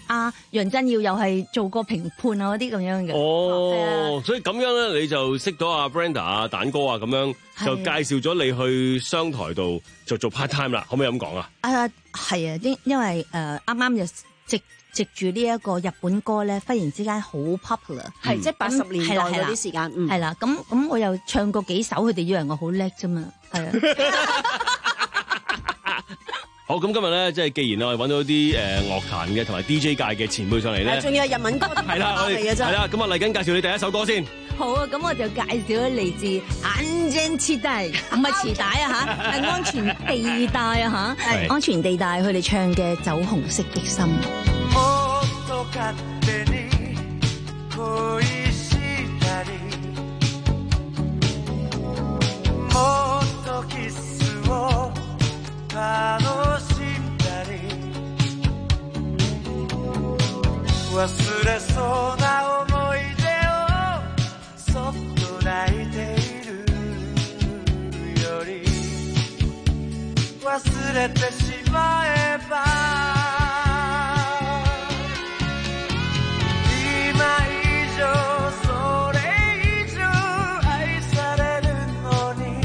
阿楊振耀又係做過評判啊嗰啲咁樣嘅。 哦，所以咁樣咧，你就識到阿 Brenda 啊、蛋哥啊咁樣，就介紹咗你去商台度就做 part time 啦，可唔可以咁講啊？ 啊，係啊，因因為誒啱啱就藉藉住呢一個日本歌咧，忽然之間好 popular， 係即係八十年代嗰啲時間， 係啦，咁咁我又唱過幾首，佢哋以為我好叻啫嘛，係啊。 好，咁今日咧，即係既然我哋揾到啲誒樂壇嘅同埋 D J 界嘅前輩上嚟咧， 仲有日文歌係啦，我哋係啦，咁啊嚟緊介紹你第一首歌先。 好啊，咁我就介紹咗嚟自安全地帶，唔係臍帶啊嚇，係安全地帶啊嚇，係安全地帶佢哋唱嘅《酒紅色的心》。 忘れそうな思い出をそっと泣いているより忘れてしまえば今以上それ以上愛されるのに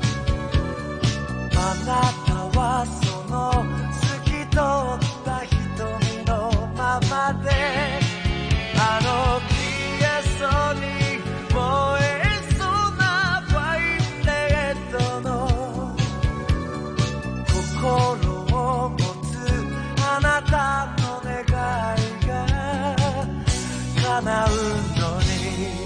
あなたはその透き通った瞳のままであの消えそうに燃えそうなファインレッドの心を持つあなたの願いが叶うのに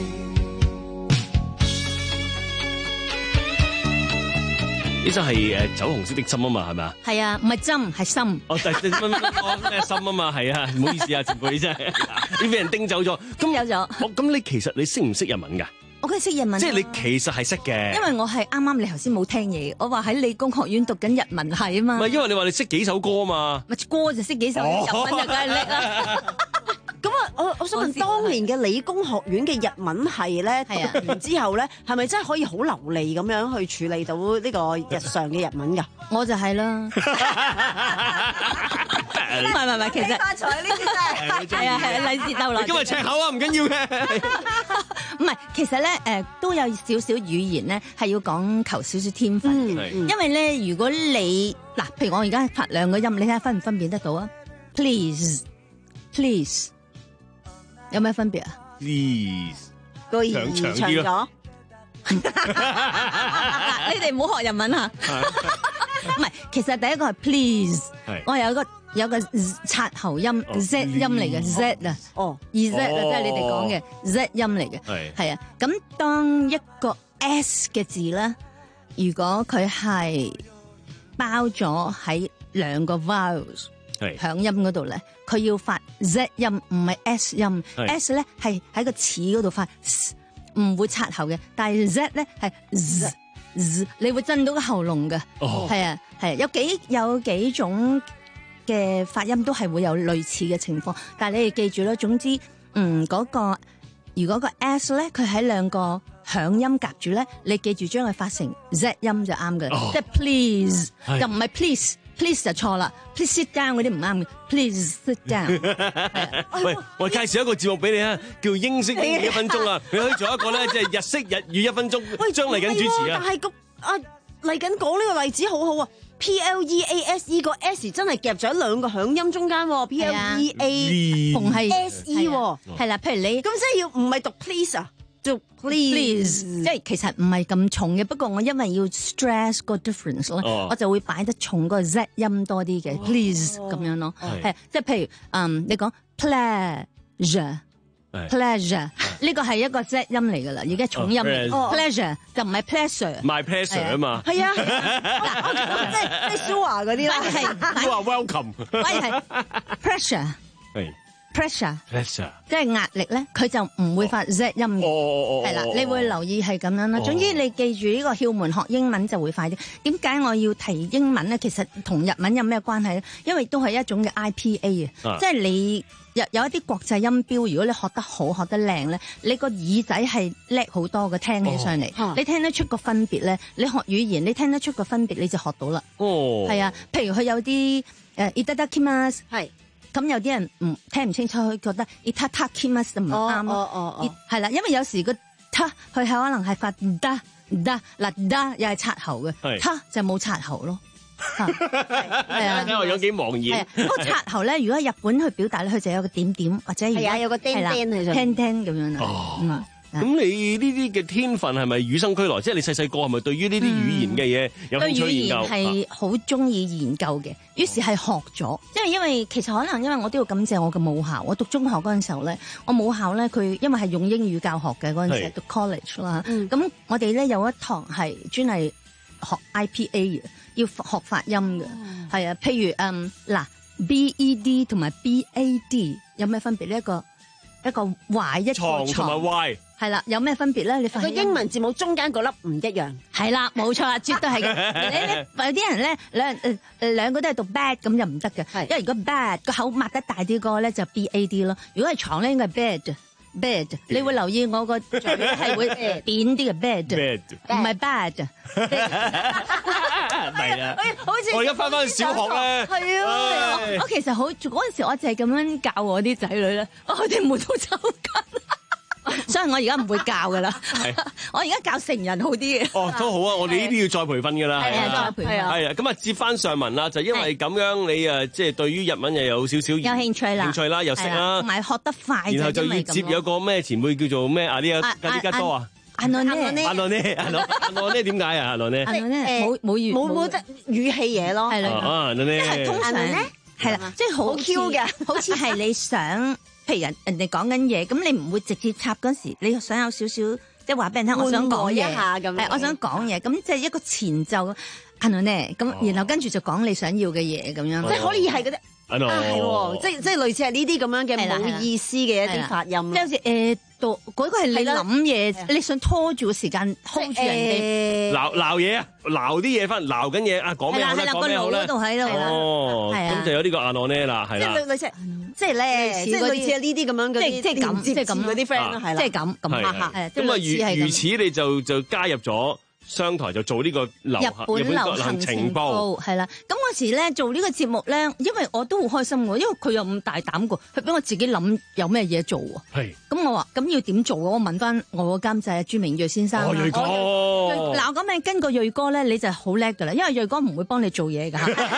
呢首係誒酒紅色的心啊嘛，係咪啊？ 係啊，唔係針係心。 哦，第第乜咩心啊嘛，係啊，唔好意思啊，前輩真係，你俾人叮走咗。 叮走咗。 哦，咁你其實你識唔識日文㗎？ 我梗係識日文。 即係你其實係識嘅。 因為我係啱啱你頭先冇聽嘢，我話喺理工學院讀緊日文系啊嘛。 唔係，因為你話你識幾首歌啊嘛。 咪歌就識幾首， 哦、 日文就梗係叻啦。 咁啊，我我想問，當年嘅理工學院嘅日文系咧，讀完之後咧，係咪真係可以好流利咁樣去處理到呢個日常嘅日文㗎？ 我就係啦。唔係唔係，其實發財呢啲真係係啊係啊，利是逗來。 今日赤口啊，唔緊要嘅。 唔係，其實咧誒都有少少語言咧係要講求少少天分嘅， 嗯、 因為咧如果你嗱，譬如我而家發兩個音，你睇下分唔分辨得到啊 ？Please, please。有咩分別啊 ？Please 個兒長咗， 你哋唔好學日文啊！唔係，其實第一個係 please， 我有個有個擦喉音 z 音嚟嘅 z 啊，哦，二 z 啊，即係你哋講嘅 z 音嚟嘅，係係啊。咁當一個 s 嘅字咧，如果佢係包咗喺兩個 vowels。響音嗰度咧，佢要發 z 音，唔係 s 音。s 咧係喺個齒嗰度發，唔會擦喉嘅。但係 z 咧係 z z，你會震到個喉嚨嘅。哦，係啊，係有幾有幾種嘅發音都係會有類似嘅情況。但係你哋記住啦，總之，嗯，嗰個如果個 s 咧，佢喺兩個響音夾住咧，你記住將佢發成 z 音就啱嘅，即係 please 就唔係 please。Please 就錯啦 ，Please sit down 嗰啲唔啱嘅 ，Please sit down。 喂，我介紹一個節目俾你啊，叫英式英語一分鐘啊，你可以做一個咧，即係日式日語一分鐘。喂，張麗緊主持啊。 但係個啊麗緊講呢個例子好好啊 ，P L E A S E 個 S 真係夾咗喺兩個響音中間喎 ，P L E A 同係 S E 喎， 係啦，譬如你咁即係要唔係讀 please 啊？就 please， 即係其實唔係咁重嘅，不過我因為要 stress 個 difference 咧，我就會擺得重個 z 音多啲嘅 please 咁樣咯，係即係譬如嗯你講 pleasure pleasure 呢個係一個 z 音嚟㗎啦，而家重音 pleasure 就唔係 pleasure，my pleasure 啊嘛， 係啊，嗱即係即係 sure 嗰啲啦， 係 you are welcome， 反而係 pressure 係。 pressure， pressure， 即係壓力咧，佢就唔會發 z 音嘅，係啦，你會留意係咁樣啦。總之你記住呢個竅門學英文就會快啲。點解我要提英文咧？其實同日文有咩關係咧？因為都係一種嘅 I P A 啊，即係你有有一啲國際音標，如果你學得好、學得靚咧，你個耳仔係叻好多嘅，聽起上嚟，哦、你聽得出個分別咧。你學語言，你聽得出個分別，你就學到啦。哦，係啊，譬如佢有啲誒，いただきます係。 咁有啲人唔聽唔清楚，佢覺得 itadakimasu 唔啱咯。 哦哦哦， 係啦，因為有時個他佢可能係發得得嗱得又係擦喉嘅，他就冇擦喉咯。 係啊，睇我有幾茫然。 嗰個擦喉咧，如果喺日本去表達咧，佢就有個點點或者係啊，有個釘釘喺上釘釘咁樣啊。 哦，咁你呢啲嘅天分係咪與生俱來？即係你細細個係咪對於呢啲語言嘅嘢有興趣研究？ 對語言係好中意研究嘅，於是係學咗。因為因為其實可能因為我都要感謝我嘅母校。我讀中學嗰陣時候咧，我母校咧佢因為係用英語教學嘅嗰陣時讀 college 啦。咁我哋咧有一堂係專係學 I P A 嘅，要學發音嘅。係啊，譬如嗯嗱 B E D 同埋 B A D 有咩分別呢？一個一個 Y 一個床同埋 Y。 係啦，有咩分別咧？你發現個英文字母中間嗰粒唔一樣。 係啦，冇錯啦，絕對係嘅。你咧有啲人咧兩誒誒兩個都係讀 bad 咁就唔得嘅，因為如果 bad 個口擘得大啲個咧就 B A D 咯。如果係床咧應該係 bed bed。你會留意我個嘴係會扁啲嘅 bed， 唔係 bad。 係啊， 好似我而家翻返去小學咧， 係啊，我其實好嗰陣時我就係咁樣教我啲仔女咧，我哋唔會都抽筋。所以我而家唔會教噶啦，我而家教成人好啲嘅。 哦，都好啊，我哋呢啲要再培訓噶啦。 係啊，再培訓。 係啊，咁啊接翻上文啦，就因為咁樣你誒即係對於日文又有少少有興趣啦， 興趣啦，又識啦， 同埋學得快。 然後就要接有個咩前輩叫做咩啊呢個加啲加多啊。 阿諾呢？ 阿諾呢？阿諾阿諾呢？點解啊？阿諾呢？ 阿諾呢？冇冇語冇冇得語氣嘢咯。 係啦。 啊，諾呢？ 即係通常咧，係啦，即係好 Q 嘅，好似係你想。譬如人人哋講緊嘢，咁你唔會直接插嗰時，你想有少少即係話俾人聽，我想講嘢，係我想講嘢，咁即係一個前奏，係咪咧？咁然後跟住就講你想要嘅嘢咁樣， 即係可以係嗰啲啊，係喎，即係即係類似係呢啲咁樣嘅冇意思嘅一啲發音， 即係好似誒。嗰個係你諗嘢，你想拖住個時間 hold 住人哋， 鬧鬧嘢啊，鬧啲嘢翻，鬧緊嘢啊，講咩好咧？講咩好咧？ 嗰度喺度哦，咁就有呢個阿諾呢啦，係啦， 即係類似，即係咧，即係類似呢啲咁樣嘅， 即係咁，即係咁嗰啲 friend 啦，係啦， 即係咁咁啊，係咁啊，如如此你就就加入咗商台，就做呢個流日本流行情報係啦。咁嗰時咧做呢個節目咧，因為我都好開心喎，因為佢又咁大膽過，佢俾我自己諗有咩嘢做喎。 係。 咁我話咁要點做啊？我問翻我個監製朱明睿先生。 哦，睿哥。 嗱，咁你跟個睿哥咧，你就好叻噶啦，因為睿哥唔會幫你做嘢噶。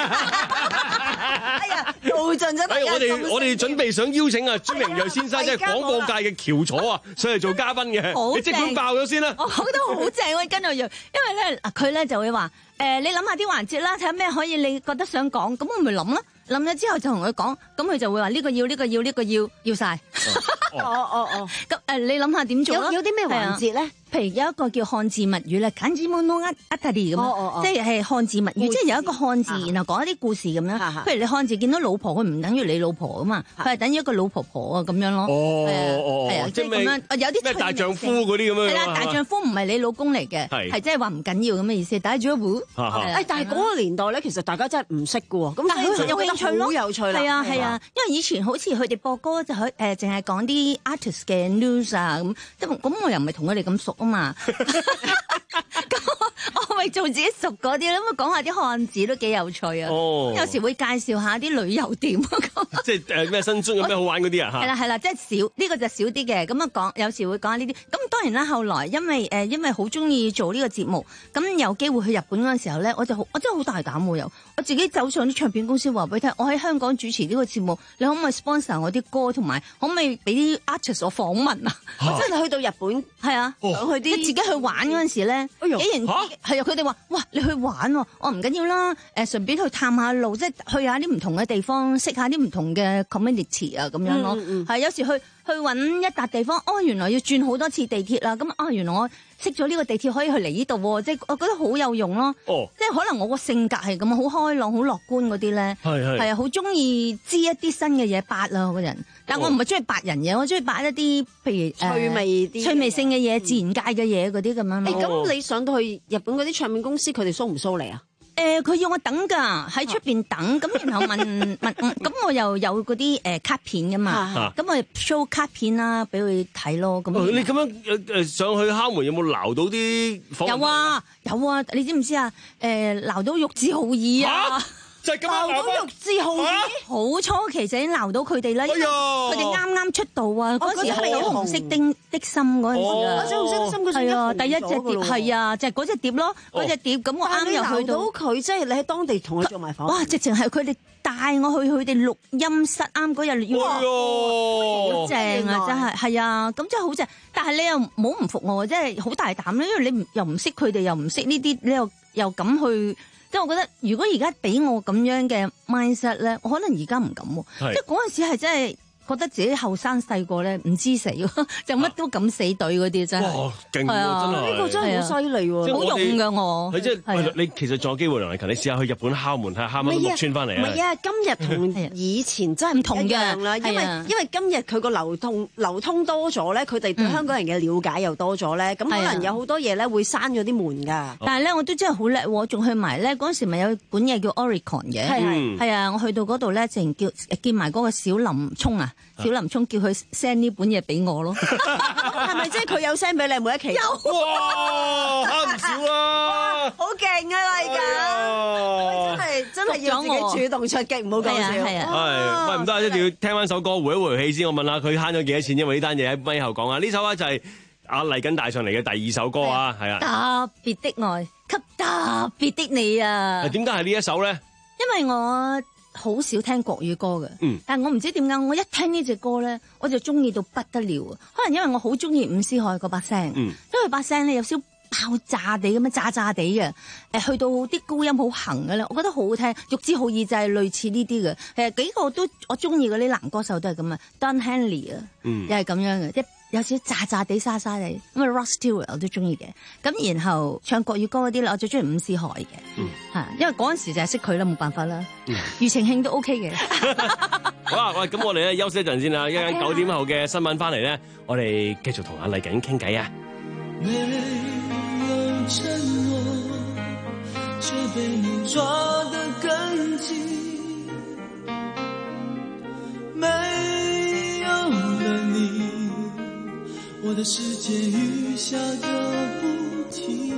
哎呀，做盡咗。 哎，我哋我哋準備想邀請啊朱明睿先生，即係廣播界嘅翹楚啊，上嚟做嘉賓嘅。你即管爆咗先啦。 我覺得好正，我跟個睿，因為咧佢咧就會話誒，你諗下啲環節啦，睇下咩可以你覺得想講，咁我咪諗啦。諗咗之後就同佢講，咁佢就會話呢個要呢個要呢個要要晒。 哦哦哦， 咁誒你諗下點做咯？ 有有啲咩環節咧？ 譬如有一個叫漢字密語咧，簡字冇no atari 咁，即係係漢字密語，即係有一個漢字，然後講一啲故事咁樣。譬如你漢字見到老婆，佢唔等於你老婆啊嘛，佢係等於一個老婆婆啊咁樣咯。 哦哦係啊，即係咁樣。有啲咩大丈夫嗰啲咁樣。 係啦，大丈夫唔係你老公嚟嘅，係即係話唔緊要咁嘅意思。打咗壺。 誒，但係嗰個年代咧，其實大家真係唔識嘅喎。咁但係佢有興趣咯， 好有趣啦。 係啊係啊，因為以前好似佢哋播歌就佢誒，淨係講啲 artist 嘅 news 啊咁，即係咁我又唔係同佢哋咁熟啊嘛。咁我咪做自己熟嗰啲咯，咁講下啲漢字都幾有趣啊！ 哦， 有時會介紹下啲旅遊店， 即係誒咩新春有咩好玩嗰啲啊？ 係啦係啦，即係少呢個就少啲嘅。咁啊講有時會講下呢啲。咁當然啦，後來因為誒因為好中意做呢個節目，咁有機會去日本嗰陣時候咧，我就好我真係好大膽喎！又我自己走上啲唱片公司話俾你聽，我喺香港主持呢個節目，你可唔可以 sponsor 我啲歌，同埋可唔可以俾啲 artist 我訪問啊？我真係去到日本係啊，想去啲自己去玩嗰陣時咧，竟然係啊！佢哋話：哇，你去玩喎！我唔緊要啦，誒順便去探下路，即係去下啲唔同嘅地方，識下啲唔同嘅 community 啊咁樣咯。係有時去去揾一笪地方，哦原來要轉好多次地鐵啦，咁啊原來我識咗呢個地鐵可以去嚟呢度喎，即係我覺得好有用咯。哦，即係可能我個性格係咁好開朗、好樂觀嗰啲咧，係係係啊，好中意知一啲新嘅嘢，八啊個人。但我唔係中意八人嘢，我中意八一啲譬如趣味啲、 趣味性嘅嘢、自然界嘅嘢嗰啲咁樣。 誒，咁你上到去日本嗰啲唱片公司，佢哋蘇唔蘇你啊？ 誒，佢要我等㗎，喺出邊等，咁然後問問，咁我又有嗰啲誒卡片㗎嘛，咁我 show 卡片啦，俾佢睇咯。咁你咁樣誒上去敲門有冇撈到啲？ 有啊有啊，你知唔知啊？誒撈到玉置浩二啊！ 就係咁樣鬧到玉置浩二， 好初期就已經鬧到佢哋啦，因為佢哋啱啱出道啊，嗰時係有紅色丁的心嗰陣時啊， 紅色的心嗰時係啊，第一隻碟係啊，就係嗰隻碟咯，嗰隻碟咁我啱入去到佢，即係你喺當地同佢做埋訪問， 哇！直情係佢哋帶我去佢哋錄音室，啱嗰日要，好正啊！真係係啊，咁真係好正。但係你又冇唔服我，即係好大膽咧，因為你唔又唔識佢哋，又唔識呢啲，你又又敢去。即係我覺得，如果而家俾我咁樣嘅 mindset 咧，我可能而家唔敢喎。即係嗰陣時係真係覺得自己後生細個咧唔知死，就乜都敢死隊嗰啲真係。 哇，勁喎！真係呢個真係好犀利喎， 好勇㗎我。 你即係你其實仲有機會，梁麗勤，你試下去日本敲門睇下敲乜木村翻嚟啊！ 唔係啊，今日同以前真係唔同嘅啦，因為因為今日佢個流通流通多咗咧，佢哋對香港人嘅了解又多咗咧，咁可能有好多嘢咧會閂咗啲門㗎。 但係咧，我都真係好叻喎，仲去埋咧嗰陣時咪有本嘢叫 Oricon 嘅，係係啊，我去到嗰度咧，淨叫見埋嗰個小林聰啊。小林聰叫佢 send 呢本嘢俾我咯， 係咪即係佢有 send 俾你每一期？ 有， 哇，慳唔少啊！ 好勁啊！而家真係真係要自己主動出擊，唔好講笑。 係啊， 係，喂唔得，一定要聽翻首歌，回一回氣先。我問下佢慳咗幾多錢，因為呢單嘢喺咪後講啊。呢首啊就係阿麗緊帶上嚟嘅第二首歌啊，係啊。 特別的愛給特別的你啊！ 點解係呢一首咧？ 因為我好少聽國語歌嘅，嗯、但係我唔知點解，我一聽呢隻歌咧，我就中意到不得了啊！可能因為我好中意伍思凱嗰把聲，嗯、因為把聲咧有少爆炸地咁樣炸炸地嘅，誒去到啲高音好行嘅咧，我覺得好好聽。玉置浩二就係類似呢啲嘅，誒幾個都我中意嗰啲男歌手都係咁啊 Don Henley 啊，又係咁樣嘅，即係有少少炸炸地沙沙地。咁啊 Rod Stewart 我都中意嘅，咁然後唱國語歌嗰啲咧，我最中意伍思凱嘅，嚇、嗯，因為嗰陣時就係識佢啦，冇辦法啦。庾澄慶都 OK 嘅。 好啦，喂，咁我哋咧休息一陣先啦，一陣九點後嘅新聞翻嚟咧，我哋繼續同阿麗緊傾偈啊。 沒有承諾，卻被你抓得更緊，沒有了你，我的世界雨下個不停，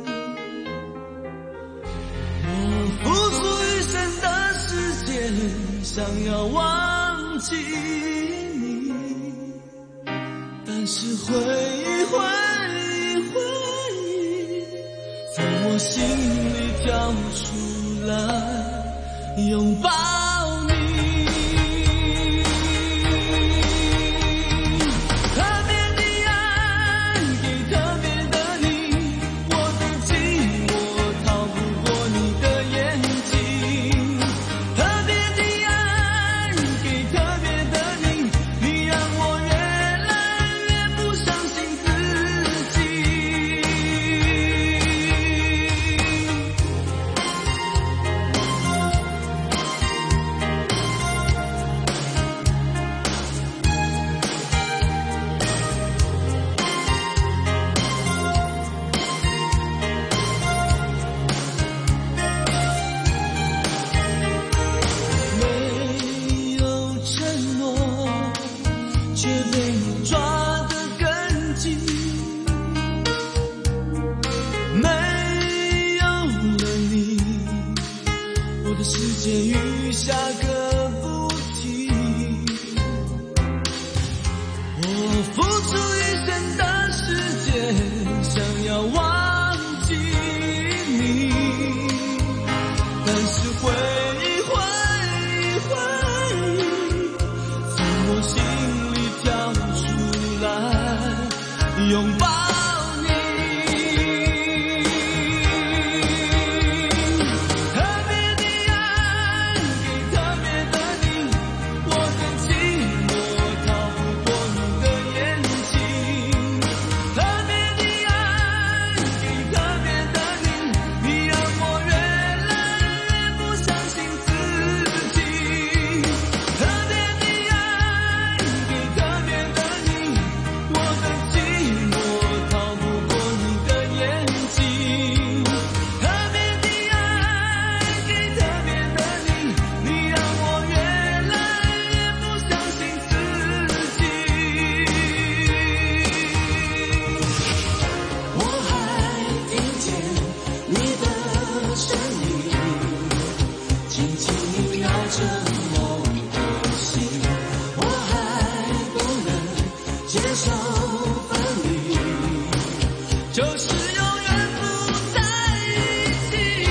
我付出一生的時間想要忘記你，但是回憶回憶回憶在我心裡跳出來擁抱你。 我的寂寞接受分离，就是永远不在一起。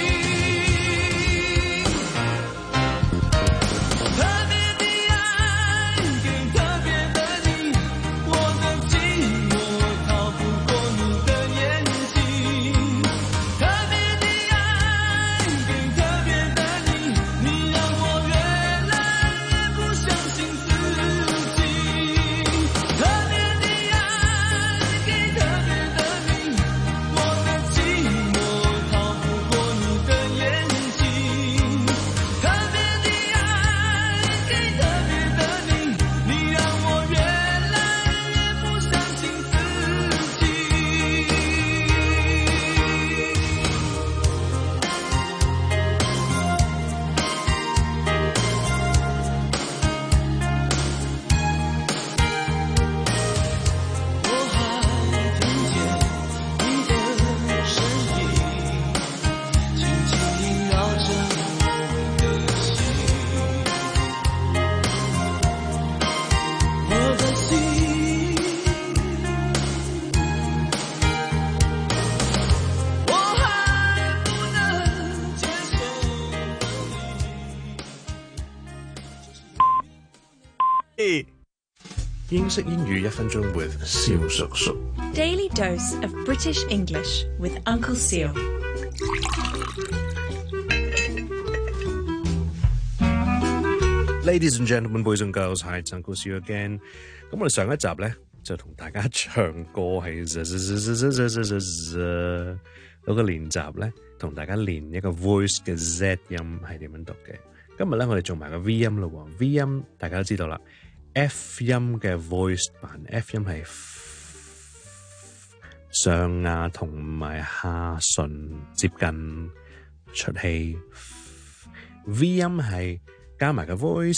特别的爱给特别的你，我的寂寞逃不过你的眼睛。特别的爱给特别的你，你让我越来越不相信自己。特别的爱给特别的你，我的寂寞逃不过你的眼睛。特别的爱给特别的你，你让我越来越不相信自己。我还听见你的声音，轻轻萦绕着我的心，我的心，我还不能接受英式英語一分鐘 with 蕭叔叔。 Daily dose of British English with Uncle Seal. Ladies and gentlemen, boys and girls, hi, it's Uncle Seal again. 咁我哋上一集咧就同大家唱歌係嗰個練習咧，同大家練一個 voice 嘅 Z 音係點樣讀嘅。今日咧我哋做埋個 V 音咯喎 ，V 音大家都知道啦。F 音嘅 voice 版 ，F 音係上亞同埋下唇接近出氣 ，V 音係加埋個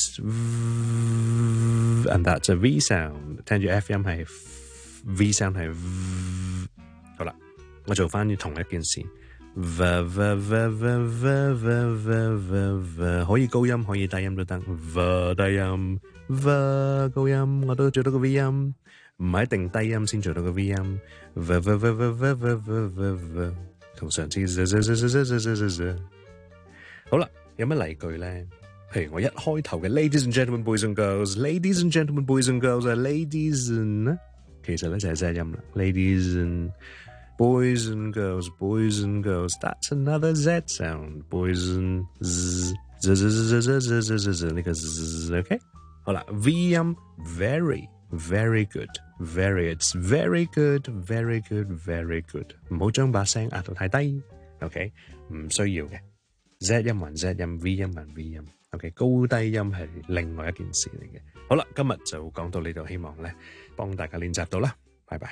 voice，and that's a V sound。聽住 F 音係 V sound 係，好啦，我做翻同一件事。V V V V V V V V 可以高音可以低音都得 ，V 低音 V 高音我都做到個 V 音，唔係一定低音先做到個 V 音 ，V V V V V V V V V 同上次 Z Z Z Z Z Z Z。好啦，有乜例句咧？譬如我一開頭嘅 Ladies and gentlemen, boys and girls，Ladies and gentlemen, boys and girls 係 Ladies and 其實咧就係 Z 音啦 ，Ladies and boys and girls, boys and girls, that's another Z sound. Boys and Z, Z, Z, Z, Z, Z, Z, Z, Z, 呢個 Z, OK? 好啦 ，V 音 very, very good, very, it's very good, very good, very good. 唔好將把聲壓到太低 ，OK? 唔需要嘅。Z 音還 Z 音 ，V 音還 V 音 ，OK? 高低音係另外一件事嚟嘅。好啦，今日就講到呢度，希望咧幫大家練習到啦，拜拜。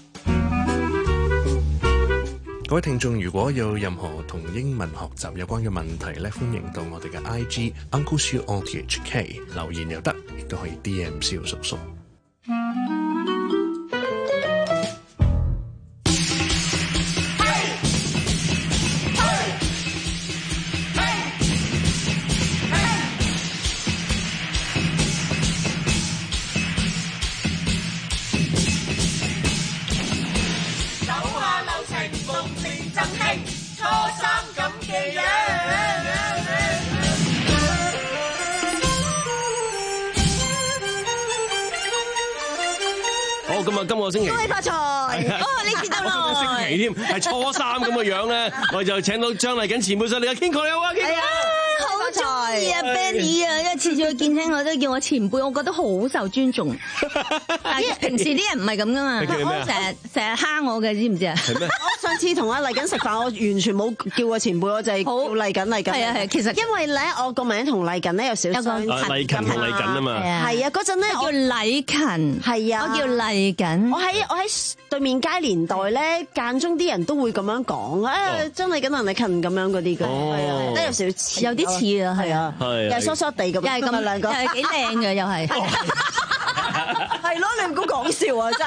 各位聽眾，如果有任何同英文學習有關嘅問題咧，歡迎到我哋嘅 I G Uncle Siu O T H K 留言又得，亦都可以 D M 蕭叔叔。 咁啊，今個星期恭喜發財！ 哦，你知道咯， 星期添，係初三咁嘅樣咧，我就請到張麗瑾前輩上嚟啊 ，King 哥你好啊 ，King 哥。 好中意啊 Benny 啊，因為次次佢見親我都叫我前輩，我覺得好受尊重。但係平時啲人唔係咁噶嘛，成日成日蝦我嘅，知唔知啊？ 係咩？我上次同阿麗瑾食飯，我完全冇叫過前輩，我就係叫麗瑾麗瑾。係啊係，其實因為咧，我個名同麗瑾咧有少少相近。 麗芹同麗瑾啊嘛。 係啊，嗰陣咧我叫禮芹，係啊，我叫麗瑾。 我喺我喺對面街年代咧，間中啲人都會咁樣講，誒張麗瑾同麗芹咁樣嗰啲嘅，係啊，都有少少似， 有啲似啊，係啊。 又係疏疏地咁，又係咁兩個， 又係幾靚嘅，又係。 係咯，你唔好講笑啊！真係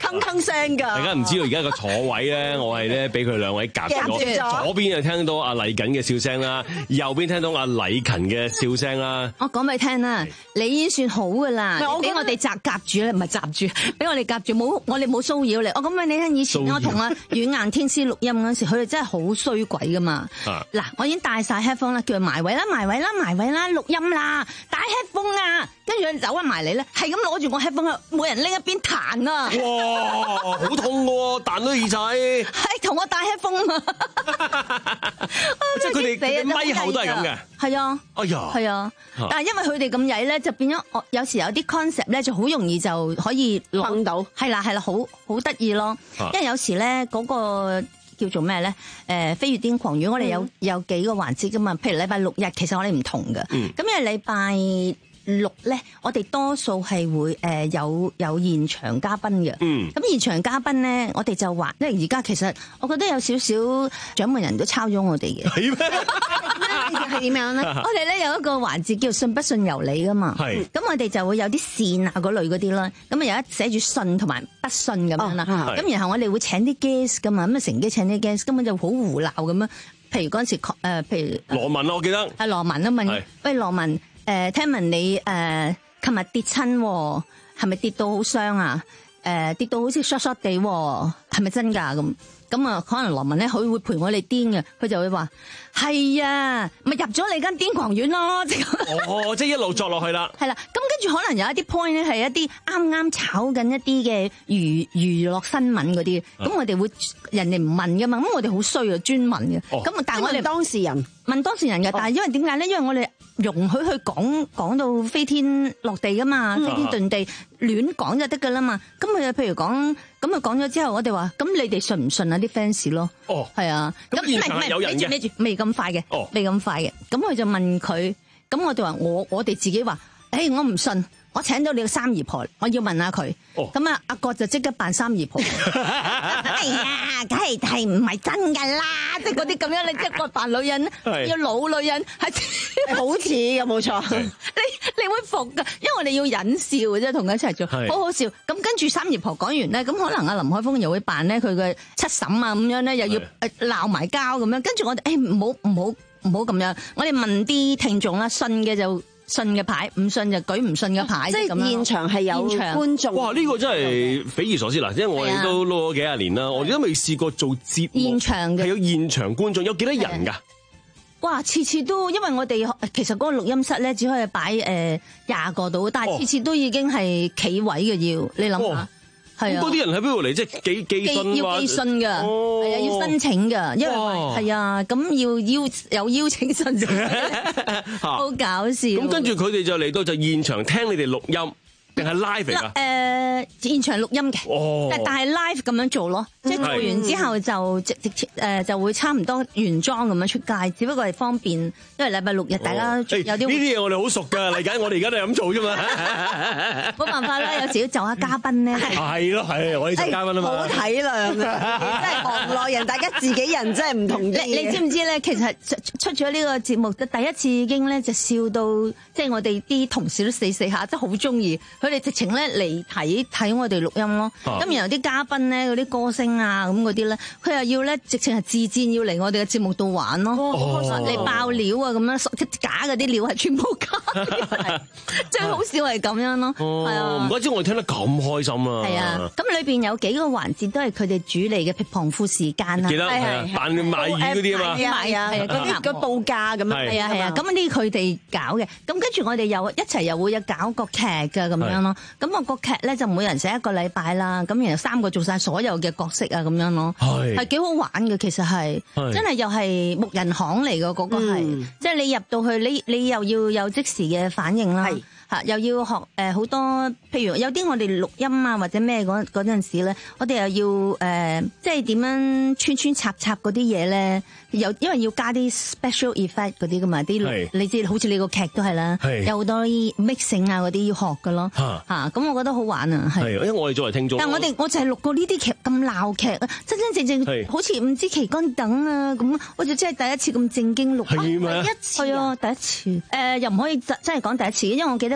鏗鏗聲㗎。 大家唔知道而家個坐位咧，我係咧俾佢兩位夾夾住咗， 咗左邊就聽到阿麗瑾嘅笑聲啦，右邊聽到阿禮勤嘅笑聲啦。 我講俾你聽啦，你已經算好噶啦， 唔係我覺得俾我哋夾夾住咧，唔係夾住，俾我哋夾住，冇我哋冇騷擾你。我講俾你聽，以前騷擾我同阿軟硬天師錄音嗰陣時，佢哋真係好衰鬼噶嘛。 啊嗱，我已經帶晒 headphone 啦，叫佢埋位啦，埋位啦，埋位啦，錄音啦，帶 headphone 啊，跟住佢走翻埋嚟咧，係咁攞住我 headphone，每人拎一邊彈啊， 哇，好痛喎，彈到耳仔。 係同我帶 headphone 啊， 即係佢哋佢哋咪後都係咁嘅。 係啊， 哎呀， 係啊，但係因為佢哋咁曳咧，就變咗我有時有啲 concept 咧，就好容易就可以碰到， 係啦係啦，好好得意咯。 啊因為有時咧嗰個叫做咩咧？誒飛越癲狂語，我哋有有幾個環節噶嘛。譬如禮拜六日，其實我哋唔同嘅。 嗯咁因為禮拜六咧，我哋多數係會誒有有現場嘉賓嘅。 嗯， 咁現場嘉賓咧，我哋就話，因為而家其實我覺得有少少獎門人都抄咗我哋嘅。 係咩？ 係點樣咧？我哋咧有一個環節叫信不信由你噶嘛。 係。 咁我哋就會有啲線啊嗰類嗰啲啦。咁啊有一寫住信同埋不信咁樣啦。 哦咁然後我哋會請啲 guest 噶嘛。咁啊乘機請啲 guest，根本就好胡鬧咁樣。譬如嗰陣時誒、呃，譬如羅文啊，我記得。 係羅文啊問係， 喂羅文誒、呃，聽聞你誒琴日跌親喎，係咪跌到好傷啊？誒、呃、跌到好似 short short 地喎，係咪真㗎咁？咁啊，可能羅文咧，佢會陪我哋癲嘅，佢就會話係啊，咪入咗你間癲狂院咯，即係哦，即係一路作落去啦。 係啦，咁跟住可能有一啲 point 咧係一啲啱啱炒緊一啲嘅娛娛樂新聞嗰啲，咁我哋會人哋唔問噶嘛，咁我哋好衰啊，專問嘅，咁啊但係我哋當事人問當事人嘅，但係因為點解咧？因為我哋容許佢講講到飛天落地噶嘛，飛天遁地亂講就得噶啦嘛。咁佢譬如講，咁佢講咗之後，我哋話：咁你哋信唔信啊？啲 fans 咯， 哦， 係啊。 咁現場係有人嘅， 咪住未咁快嘅，未咁快嘅。咁佢就問佢，咁我哋話我我哋自己話，誒我唔信。我請到你個三姨婆，我要問下佢。咁啊，阿國就即刻扮三姨婆。哎呀，梗係係唔係真㗎啦？即係嗰啲咁樣，你即係個扮女人，要老女人，係好似嘅，冇錯。 你你會服㗎，因為我哋要忍笑嘅啫，同佢一齊做，好好笑。咁跟住三姨婆講完咧，咁可能阿林海峰又會扮咧佢嘅七嬸啊咁樣咧，又要誒鬧埋交咁樣。跟住我哋誒唔好唔好唔好咁樣，我哋問啲聽眾啦，信嘅就信嘅牌，唔信就舉唔信嘅牌， 即係現場係有觀眾。 哇！呢個真係匪夷所思嗱，因為我哋都撈咗幾廿年啦，我哋都未試過做節目現場嘅， 係有現場觀眾，有幾多人㗎？ 哇！次次都，因為我哋其實嗰個錄音室咧，只可以擺誒廿個度，但係次次都已經係企位嘅要，你諗下。係啊， 嗰啲人喺邊度嚟？即係寄寄信要寄信㗎，係啊，要申請㗎，因為係啊，咁要邀有邀請信，好搞笑。 咁跟住佢哋就嚟到就現場聽你哋錄音，定係 live 嚟㗎？ 誒，現場錄音嘅，但但係 live 咁樣做咯，即係做完之後就直直接誒就會差唔多原裝咁樣出街，只不過係方便，因為禮拜六日大家有啲呢啲嘢我哋好熟㗎，嚟緊我哋而家都係咁做啫嘛。 冇辦法啦，有時要就下嘉賓咧。 係咯，係我哋做嘉賓啊嘛。 好體諒啊！真係行內人，大家自己人真係唔同啲。 你你知唔知咧？其實出咗呢個節目，第一次已經咧就笑到，即係我哋啲同事都死死下，真係好中意。佢哋直情咧嚟睇睇我哋錄音咯。咁然後啲嘉賓咧，嗰啲歌星啊咁嗰啲咧，佢又要咧直情係自薦要嚟我哋嘅節目度玩咯。嚟爆料啊咁樣，假嗰啲料係全部假，最好笑係咁樣咯。係啊， 唔怪之我哋聽得咁開心啊！ 係啊，咁裏邊有幾個環節都係佢哋主嚟嘅旁夫時間啊， 記得係啊，扮賣魚嗰啲啊嘛， 係啊，係啊，嗰啲個報價咁樣，係啊係啊，咁呢啲佢哋搞嘅，咁跟住我哋又一齊又會有搞個劇㗎咁樣咯，咁我個劇咧就每人寫一個禮拜啦，咁然後三個做晒所有嘅角色啊咁樣咯，係係幾好玩嘅，其實係真係又係木人巷嚟嘅嗰個係，即係你入到去，你你又要有即時嘅反應啦。嚇，又要學誒好多，譬如有啲我哋錄音啊或者咩嗰嗰陣時咧，我哋又要誒、呃，即係點樣穿穿插插嗰啲嘢咧？有因為要加啲 special effect 嗰啲噶嘛，啲你知好似你個劇都係啦，有好多啲 mixing 啊嗰啲要學噶咯嚇，咁我覺得好玩啊，係。 因為我哋作為聽眾， 但係我哋我就係錄過呢啲劇咁鬧劇啊，真真正正好似唔知旗杆等啊咁，我就真係第一次咁正經錄， 係咩？ 第一次係啊，第一次誒又唔可以真係講第一次，因為我記得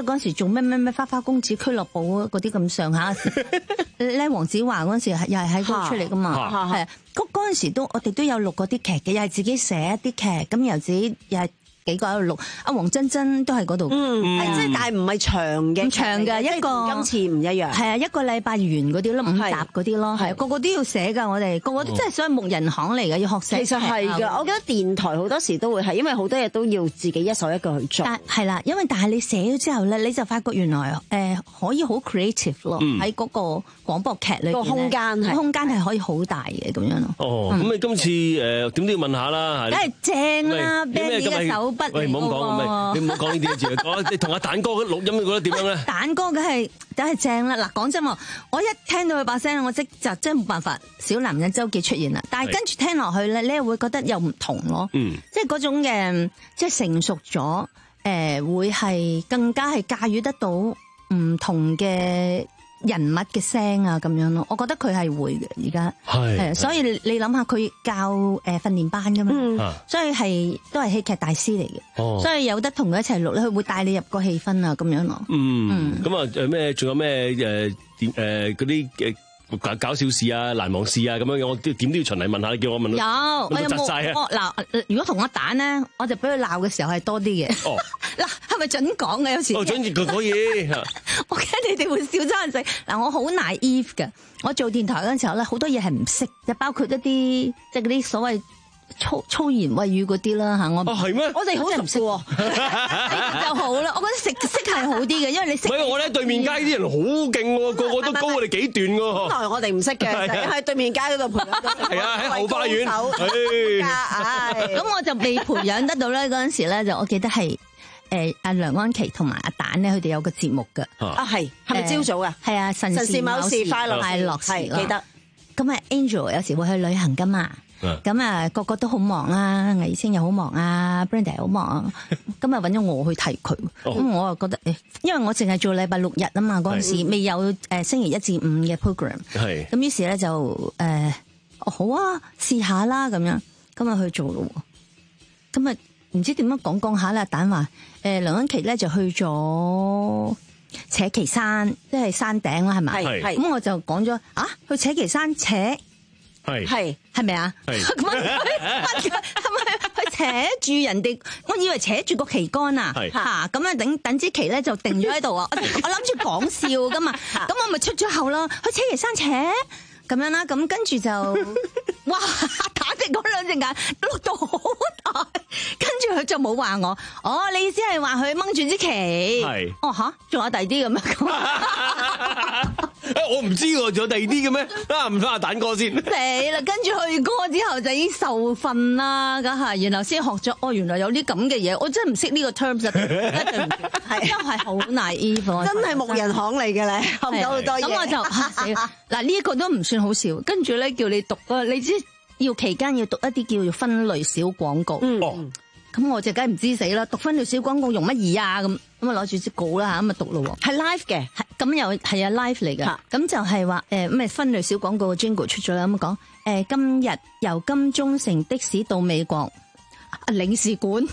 得嗰陣時做咩咩咩花花公子俱樂部嗰啲咁上下咧，黃子華嗰陣時係又係喺嗰度出嚟噶嘛，係啊，嗰嗰陣時都我哋都有錄過啲劇嘅，又係自己寫一啲劇，咁又自己又係。幾個喺度錄，阿黃真真都喺嗰度， 嗯，即係但係唔係長嘅， 唔長嘅一個， 今次唔一樣， 係啊，一個禮拜完嗰啲咯，五集嗰啲咯，係個個都要寫㗎，我哋個個都真係所謂木人行嚟嘅，要學寫。 其實係㗎，我記得電台好多時都會係，因為好多嘢都要自己一手一腳去做。 但係啦，因為但係你寫咗之後咧，你就發覺原來誒可以好 creative 咯，喺嗰個廣播劇裏邊個空間係空間係可以好大嘅咁樣咯。 哦，咁你今次誒點都要問下啦， 梗係正啦 ，Benny 嘅手筆嚟㗎喎。 喂，唔好講，你唔好講呢啲字，講你同阿蛋哥錄音，你覺得點樣咧？ 蛋哥梗係梗係正啦！嗱，講真喎，我一聽到佢把聲，我即就真係冇辦法，小男人周記出現啦。但係跟住聽落去咧，你又會覺得又唔同咯。嗯，即係嗰種嘅，即係成熟咗，誒、呃，會係更加係駕馭得到唔同嘅人物嘅聲啊，咁樣咯，我覺得佢係會嘅而家，係，所以你你諗下佢教誒訓練班噶嘛，嗯、所以係都係戲劇大師嚟嘅，哦、所以有得同佢一齊錄咧，佢會帶你入個氣氛啊，咁樣咯。 嗯，咁啊誒咩？仲有咩誒點誒嗰啲嘅？搞搞笑事啊，難忘事啊，咁樣樣我點都要循例問下，你叫我問。 有，我有冇？嗱，如果同我蛋咧，我就俾佢鬧嘅時候係多啲嘅。哦，嗱，係咪準講嘅有時？ 哦，準佢可以。 我驚你哋會笑咗陣時。嗱，我好 naive 嘅，我做電台嗰陣時候咧，好多嘢係唔識，就包括一啲即係嗰啲所謂。粗粗言穢語嗰啲啦嚇，我哦係咩？ 我哋好唔識喎，就好啦。我覺得識識係好啲嘅，因為你識。 唔係我咧，對面街啲人好勁喎，個個都高我哋幾段喎。 本來我哋唔識嘅，就喺對面街嗰度培養到。 係啊，喺後花園。 咁我就未培養得到咧。嗰陣時咧，就我記得係誒阿梁安琪同埋阿蛋咧，佢哋有個節目㗎。 啊係，係咪朝早啊？ 係啊，晨時某時快樂快樂時記得。咁啊 Angel 有時會去旅行㗎嘛。咁啊，個個都好忙啦，魏清又好忙啊 Brenda 好忙，咁啊揾咗我去提佢，咁我又覺得誒，因為我淨係做禮拜六日啊嘛，嗰陣時未有誒星期一至五嘅 program，係，咁於是咧就誒，哦好啊，試下啦咁樣，咁啊去做咯，咁啊唔知點樣講講下啦，蛋話誒梁安琪咧就去咗扯旗山，即係山頂啦，係咪？係，咁我就講咗啊，去扯旗山扯。係係係咪啊？係咁啊！係咪佢扯住人哋？我以為扯住個旗杆啊！吓咁啊！等等支旗咧就定咗喺度啊！我我諗住講笑噶嘛，咁我咪出咗口咯。去扯旗山扯咁樣啦，咁跟住就哇打直嗰兩隻眼碌到好大，跟住佢就冇話我。哦，你意思係話佢掹住支旗？係哦吓，仲有第二啲咁樣。 我唔知喎，仲有第二啲嘅咩？啊，唔翻阿蛋哥先。 死啦！跟住去過之後就已經受訓啦，梗係，然後先學咗。哦，原來有啲咁嘅嘢，我真係唔識呢個 terms，係因為好 naive， 真係木人巷嚟嘅咧，學唔到好多嘢。 咁我就死啦！嗱呢一個都唔算好笑，跟住咧叫你讀啊，你知要期間要讀一啲叫做分類小廣告。嗯。咁我就梗係唔知死啦！讀分類小廣告用乜嘢啊？咁咁啊攞住支稿啦嚇，咁啊讀咯喎。 係 live 嘅， 係咁又係啊 live 嚟嘅。咁就係話誒咩分類小廣告嘅 jingle 出咗啦，咁講誒今日由金鐘城的士到美國領事館。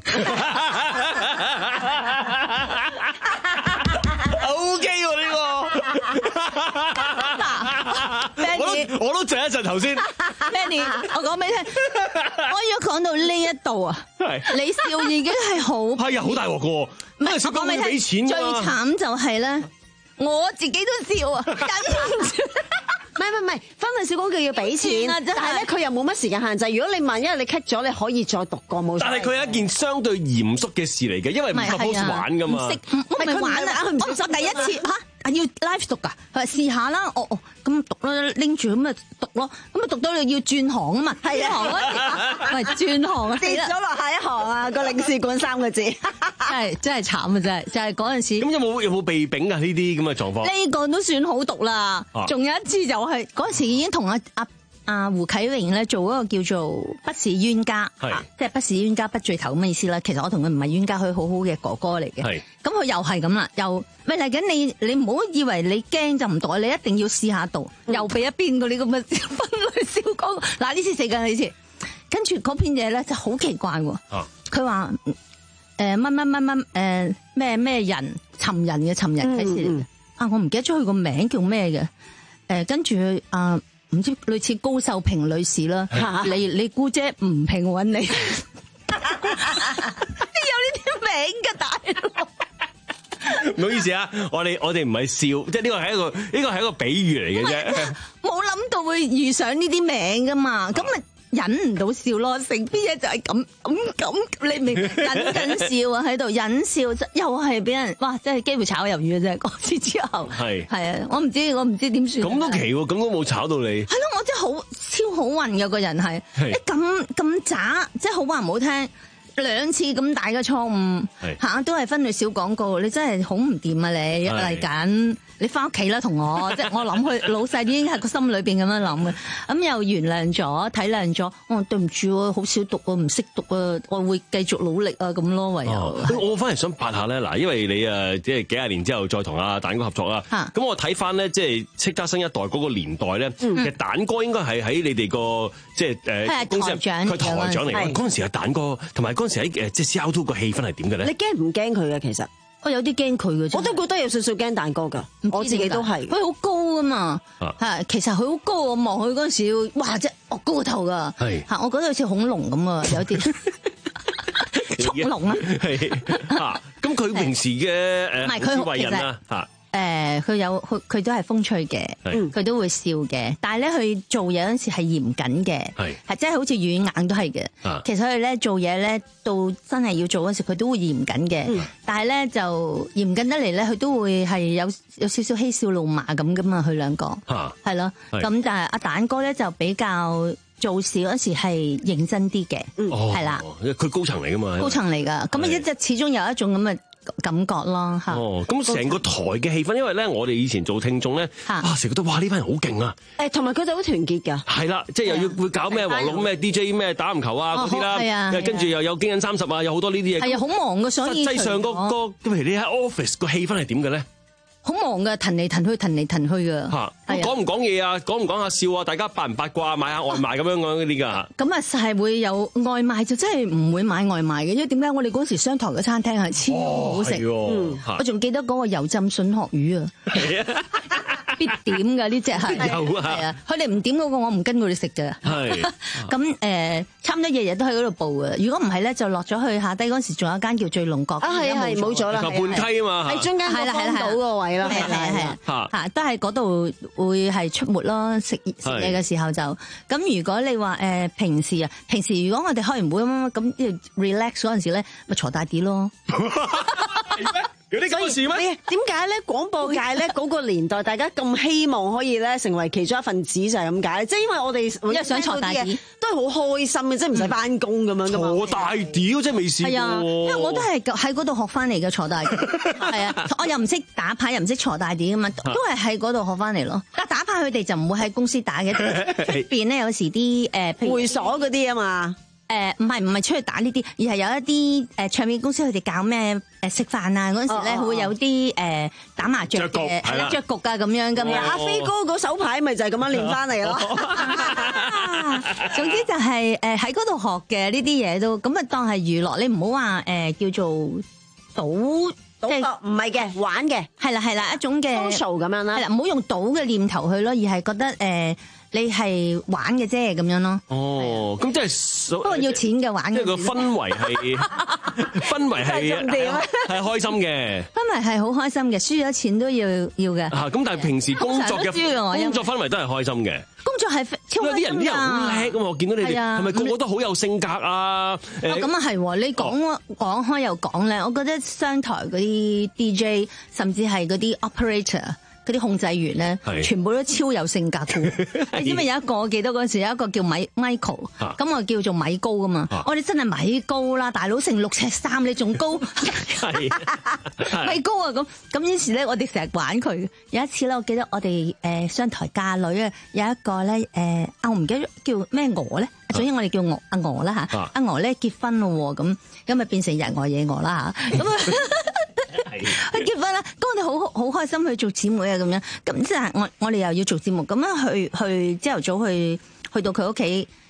O K 喎呢個。我我都靜一陣頭先。 Manny，我講俾你聽，我要講到呢一度啊，你笑已經係好係啊，好大鑊個，唔係小講你俾錢最慘就係咧，我自己都笑啊，忍唔住。 唔係唔係，分類小廣告要俾錢，但係咧佢又冇乜時間限制。如果你萬一你 cut 咗，你可以再讀過冇。 但係佢係一件相對嚴肅嘅事嚟嘅，因為唔係 suppose 玩噶嘛。 唔識，我唔係玩啊，我唔識第一次嚇。啊要 live 讀噶，佢話試下啦，哦哦咁讀啦，拎住咁咪讀咯，咁啊讀到你要轉行啊嘛，係啊，喂轉行啊， 跌咗落下一行啊，個領事館三個字， 真係真係慘啊真係，就係嗰陣時。 咁有冇有冇被丙啊呢啲咁嘅狀況？ 呢個都算好讀啦，仲有一次就係嗰陣時已經同阿阿。啊，胡啟榮咧做嗰個叫做不是冤家，係即係不是冤家不聚頭咁嘅意思啦。其實我同佢唔係冤家，佢好好嘅哥哥嚟嘅。係咁佢又係咁啦，又咪嚟緊你你唔好以為你驚就唔讀，你一定要試下讀，嗯、又俾一邊嗰啲咁嘅分類小廣告。嗱呢次死緊呢次，跟住嗰篇嘢咧就好奇怪喎。佢話誒乜乜乜乜誒咩咩人尋人嘅尋人啟事嚟嘅。啊，我唔記得咗佢個名叫咩嘅。誒，跟住啊，唔知類似高秀平女士啦。你你姑姐吳平揾你，有呢啲名嘅大佬。 唔好意思啊，我哋我哋唔係笑，即係呢個係一個呢個係一個比喻嚟嘅啫。 冇諗到會遇上呢啲名噶嘛，咁咪忍唔到笑咯。成篇嘢就係咁咁咁，你明忍緊笑啊喺度忍笑，又係俾人哇，真係幾乎炒魷魚嘅啫。嗰次之後係係啊，我唔知我唔知點算。 咁都奇喎，咁都冇炒到你。係咯，我真係好超好運嘅個人係，你咁咁渣，即係好話唔好聽。兩次咁大嘅錯誤嚇，都係分類小廣告，你真係好唔掂啊！你嚟緊，你翻屋企啦，同我即係我諗佢老細已經喺個心裏邊咁樣諗嘅，咁又原諒咗、體諒咗。哦，對唔住喎，好少讀啊，唔識讀啊，我會繼續努力啊，咁咯，唯有。 哦、我反而想八下咧，嗱，因為你誒即係幾廿年之後再同阿蛋哥合作啦，咁我睇翻咧，即係叱咤新一代嗰個年代咧，其實蛋哥應該係喺你哋個即係誒公司，佢台長嚟嘅。嗰陣時阿蛋哥同埋嗰陣時喺誒即係 C R two 個氣氛係點嘅咧？ 你驚唔驚佢嘅？其實我有啲驚佢嘅，我都覺得有少少驚蛋哥㗎。我自己都係， 佢好高啊嘛，係其實佢好高，我望佢嗰陣時，哇！即係我高個頭㗎，係嚇，我覺得好似恐龍咁啊，有啲速龍啊， 係嚇。咁佢平時嘅誒， 唔係佢為人啊嚇。 誒，佢有佢佢都係風趣嘅，佢都會笑嘅。但係咧，佢做嘢嗰陣時係嚴謹嘅，係即係好似軟硬都係嘅。其實佢咧做嘢咧，到真係要做嗰時，佢都會嚴謹嘅。嗯、但係咧就嚴謹得嚟咧，佢都會係有有少少嬉笑怒罵咁噶嘛。佢兩個係咯，咁但係阿蛋哥咧就比較做事嗰時係認真啲嘅，係啦、 哦，佢高層嚟噶嘛， 高層嚟噶。咁啊一隻始終有一種咁嘅感覺咯嚇。 哦，咁成個台嘅氣氛，因為咧我哋以前做聽眾咧，啊成日覺得哇呢班人好勁啊！ 誒，同埋佢哋好團結㗎。係啦，即係又要會搞咩黃綠咩 D J 咩打籃球啊嗰啲啦，跟住又有經人三十啊，有好多呢啲嘢。 係啊，好忙㗎，所以實際上個個，譬如你喺 office 個氣氛係點嘅咧？ 好忙㗎，騰嚟騰去，騰嚟騰去㗎。 嚇，講唔講嘢啊？講唔講下笑啊？大家八唔八卦，買下外賣咁樣嗰啲㗎。 咁啊，係會有外賣，就真係唔會買外賣嘅，因為點解？我哋嗰時商台嘅餐廳係超好食。嗯，我仲記得嗰個油浸筍殼魚啊，必點㗎呢隻係。有啊。係啊，佢哋唔點嗰個，我唔跟佢哋食㗎。係。咁誒，差唔多日日都喺嗰度報嘅。如果唔係咧，就落咗去下低嗰時，仲有一間叫醉龍角。 啊，係係冇咗啦。 半梯啊嘛。 喺中間個荒島個位啦。 係係係啊，嚇都係嗰度會係出沒咯，食食嘢嘅時候就咁。如果你話誒平時啊，平時如果我哋開完會咁咁 relax 嗰陣時咧，咪坐大啲咯。 有啲咁嘅事咩？ 點解咧？廣播界咧嗰個年代，大家咁希望可以咧成為其中一份子就係咁解，即係因為我哋因為想坐大啲， 都係好開心嘅，即係唔使翻工咁樣噶嘛。 坐大啲，真係未試過。 係啊，因為我都係喺嗰度學翻嚟嘅坐大啲。係啊，我又唔識打牌，又唔識坐大啲噶嘛，都係喺嗰度學翻嚟咯。但打牌佢哋就唔會喺公司打嘅，出邊咧有時啲誒會所嗰啲啊嘛。 誒唔係唔係出去打呢啲，而係有一啲誒唱片公司佢哋搞咩誒食飯啊嗰陣時咧，會有啲誒打麻雀嘅係啦，雀局啊咁樣噶嘛。 阿飛哥嗰手牌咪就係咁樣練翻嚟咯。 總之就係誒喺嗰度學嘅呢啲嘢都咁啊，當係娛樂，你唔好話誒叫做賭，即係唔係嘅玩嘅， 係啦係啦一種嘅 social 咁樣啦， 係啦，唔好用賭嘅念頭去咯，而係覺得誒。你係玩嘅啫咁樣咯。 哦，咁即係不過要錢嘅玩嘅。 即係個氛圍係氛圍係係開心嘅。 氛圍係好開心嘅，輸咗錢都要要嘅。 嚇！咁但係平時工作嘅工作氛圍都係開心嘅。 工作係超開心㗎。 有啲人啲人好叻㗎嘛！我見到你哋係咪個個都好有性格啊？誒咁啊係，你講講開又講咧，我覺得商台嗰啲 D J 甚至係嗰啲 operator。嗰啲控制員咧，全部都超有性格嘅。因為有一個我記得嗰陣時有一個叫米 Michael，咁我叫做米高噶嘛。我哋真係米高啦，大佬成六尺三，你仲高？米高啊咁咁。於是咧，我哋成日玩佢。有一次咧，我記得我哋誒商台嫁女啊，有一個咧誒啊，我唔記得叫咩鵝咧。總之我哋叫鵝阿鵝啦嚇，阿鵝咧結婚咯咁，咁咪變成日鵝夜鵝啦嚇。咁啊去結婚啦，咁我哋好好開心去做姊妹啊咁樣，咁即係我我哋又要做節目，咁樣去去朝頭早去去到佢屋企，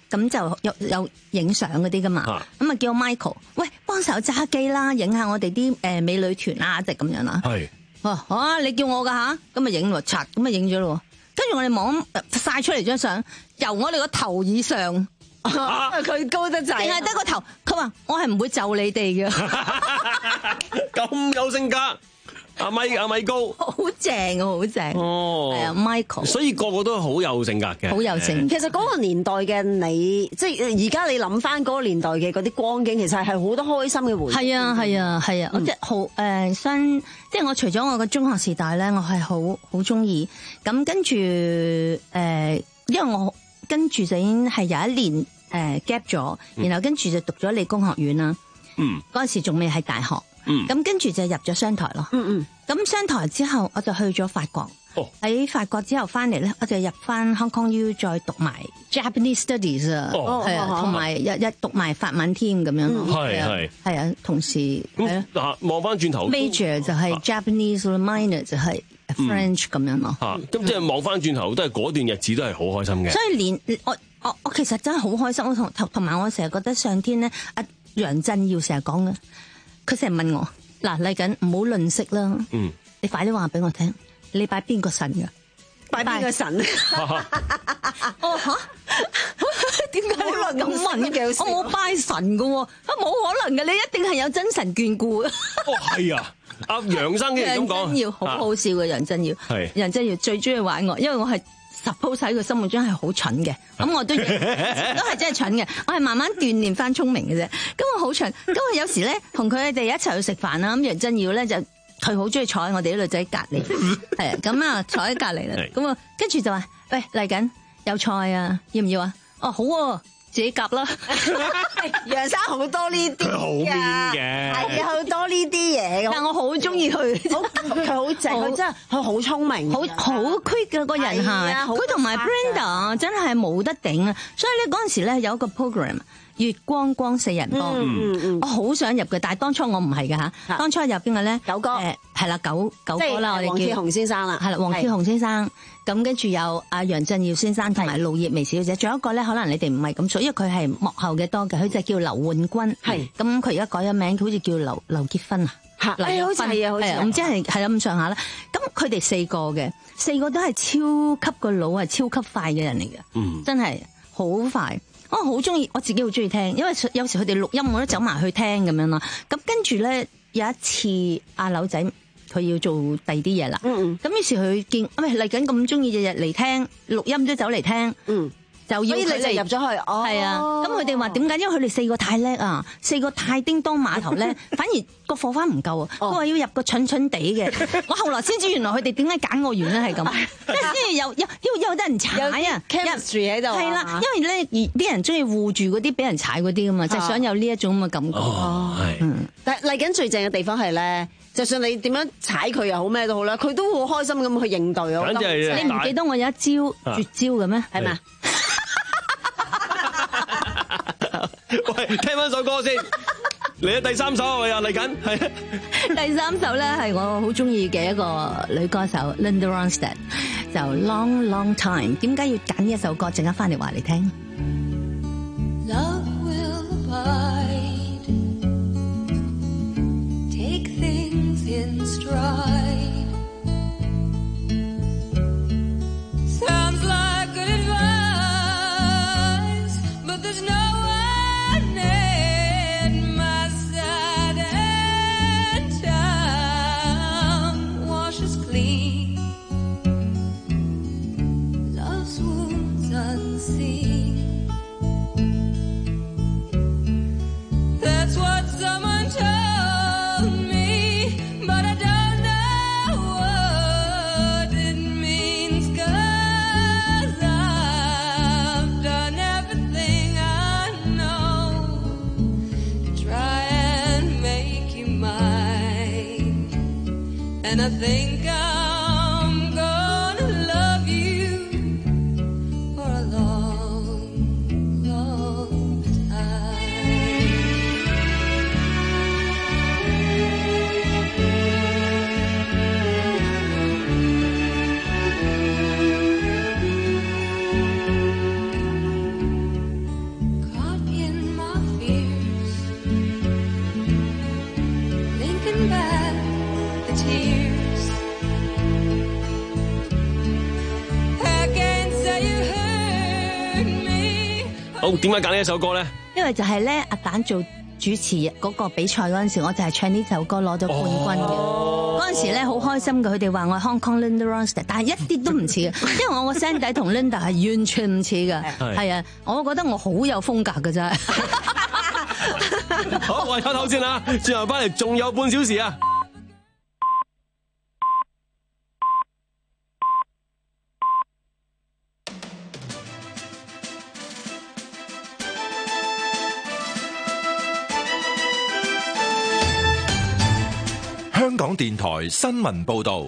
咁就有有影相嗰啲噶嘛，咁啊叫 Michael， 喂幫手揸機啦，影下我哋啲誒美女團啊，即係咁樣啦。係，哦好啊，你叫我噶吓，咁啊影喎，嚓咁啊影咗咯，跟住我哋網晒出嚟張相，由我哋個頭以上。 佢高得滯， 淨係得個頭。佢話我係唔會就你哋嘅， 咁有性格。阿米阿米高， 好正啊，好正。 哦， 係啊 ，Michael。 所以個個都好有性格嘅， 好有性。 其實嗰個年代嘅你，即係而家你諗翻嗰個年代嘅嗰啲光景，其實係好多開心嘅回憶。 係啊，係啊，係啊，我即係好誒，新即係我除咗我嘅中學時代咧，我係好好中意。咁跟住誒，因為我。跟住就已經係有一年誒 gap 咗，然後跟住就讀咗理工學院啦。嗯，嗰陣時仲未係大學。嗯，咁跟住就入咗商台咯。嗯嗯，咁商台之後我就去咗法國。哦，喺法國之後翻嚟咧，我就入翻 Hong Kong U 再讀埋 Japanese Studies 啊。哦，係啊，同埋日日讀埋法文添咁樣咯。係係係啊，同時係咯。望翻轉頭 ，major 就係 Japanese，minor 就係。French 咁樣咯， 嚇咁即係望翻轉頭都係嗰段日子都係好開心嘅。 所以連我我我其實真係好開心，我同同同埋我成日覺得上天咧，阿楊振耀成日講嘅，佢成日問我嗱嚟緊唔好吝嗇啦，嗯，你快啲話俾我聽，你拜邊個神㗎？ 拜邊個神？ 哦嚇，點解你話咁問嘅？我冇拜神嘅喎，冇可能嘅，你一定係有真神眷顧。 哦，係啊。阿楊生嘅咁講， 楊振耀好好笑嘅楊振耀，係楊振耀最中意玩我，因為我係 suppose 喺佢心目中係好蠢嘅，咁我都都係真係蠢嘅，我係慢慢鍛鍊翻聰明嘅啫。咁我好蠢，咁我有時咧同佢哋一齊去食飯啦，咁楊振耀咧就佢好中意坐喺我哋啲女仔隔離，係咁啊坐喺隔離啦，咁啊跟住就話喂嚟緊有菜啊，要唔要啊？哦好喎。自己夾啦， 楊生好多呢啲， 佢好 mean 嘅， 係好多呢啲嘢。 但我好中意佢， 佢好正，佢真係佢好聰明， 好好 quick 嘅個人係，佢同埋 Brenda 真係冇得頂啊！所以咧嗰陣時咧有一個 program。月光光四人幫，嗯嗯、我好想入嘅，但係當初我唔係嘅嚇。啊、當初入邊個咧？九哥，誒係啦，九九哥啦，我哋叫黃鐵雄先生啦，係啦，黃鐵雄先生。咁跟住有阿楊振耀先生同埋盧葉薇小姐，仲有一個咧，可能你哋唔係咁熟，因為佢係幕後嘅多嘅，佢就叫劉煥君。係咁，佢而家改咗名，佢好似叫劉劉結婚啊。嚇，誒好似係啊，好似唔知係係咁上下啦。咁佢哋四個嘅，四個都係超級個腦係超級快嘅人嚟嘅，嗯，真係好快。我好中意，我自己好中意聽，因為有時佢哋錄音我都走埋去聽咁樣啦。咁跟住咧有一次阿柳仔佢要做第二啲嘢啦，嗯嗯，咁於是佢見喂嚟緊咁中意日日嚟聽錄音都走嚟聽，嗯。就要佢哋入咗去，係啊！咁佢哋話點解？因為佢哋四個太叻啊，四個太叮當碼頭咧，反而個火花唔夠啊！佢話要入個蠢蠢地嘅，我後來先知原來佢哋點解揀我原因係咁，即係有有有有得人踩啊 chemistry 喺度， 係啦，因為咧啲人中意護住嗰啲俾人踩嗰啲噶嘛，就係想有呢一種咁嘅感覺。 哦，係。 但係嚟緊最正嘅地方係咧，就算你點樣踩佢又好咩都好啦，佢都好開心咁去應對啊！ 你唔記得我有一招絕招嘅咩？係咪？ 喂，聽翻首歌先，嚟咗第三首啊！又嚟緊，係第三首咧係我好中意嘅一個女歌手 Linda Ronstadt， 就 Long Long Time。點解要揀呢一首歌？陣間翻嚟話你聽。 Love will abide, take things in stride. Sounds like good advice, but there's no And I think I'm gonna love you for a long 首，點解揀呢一首歌咧？ 因為就係咧，阿蛋做主持嗰個比賽嗰陣時，我就係唱呢首歌攞咗冠軍嘅。嗰陣時咧好開心嘅，佢哋話我係 Hong Kong Linda Ronstadt， 但係一啲都唔似嘅，因為我個聲底同 Linda 係完全唔似嘅。係啊，我覺得我好有風格嘅啫。 好，我哋唞唞先啦，轉頭翻嚟仲有半小時啊！ 香港電台新聞報導，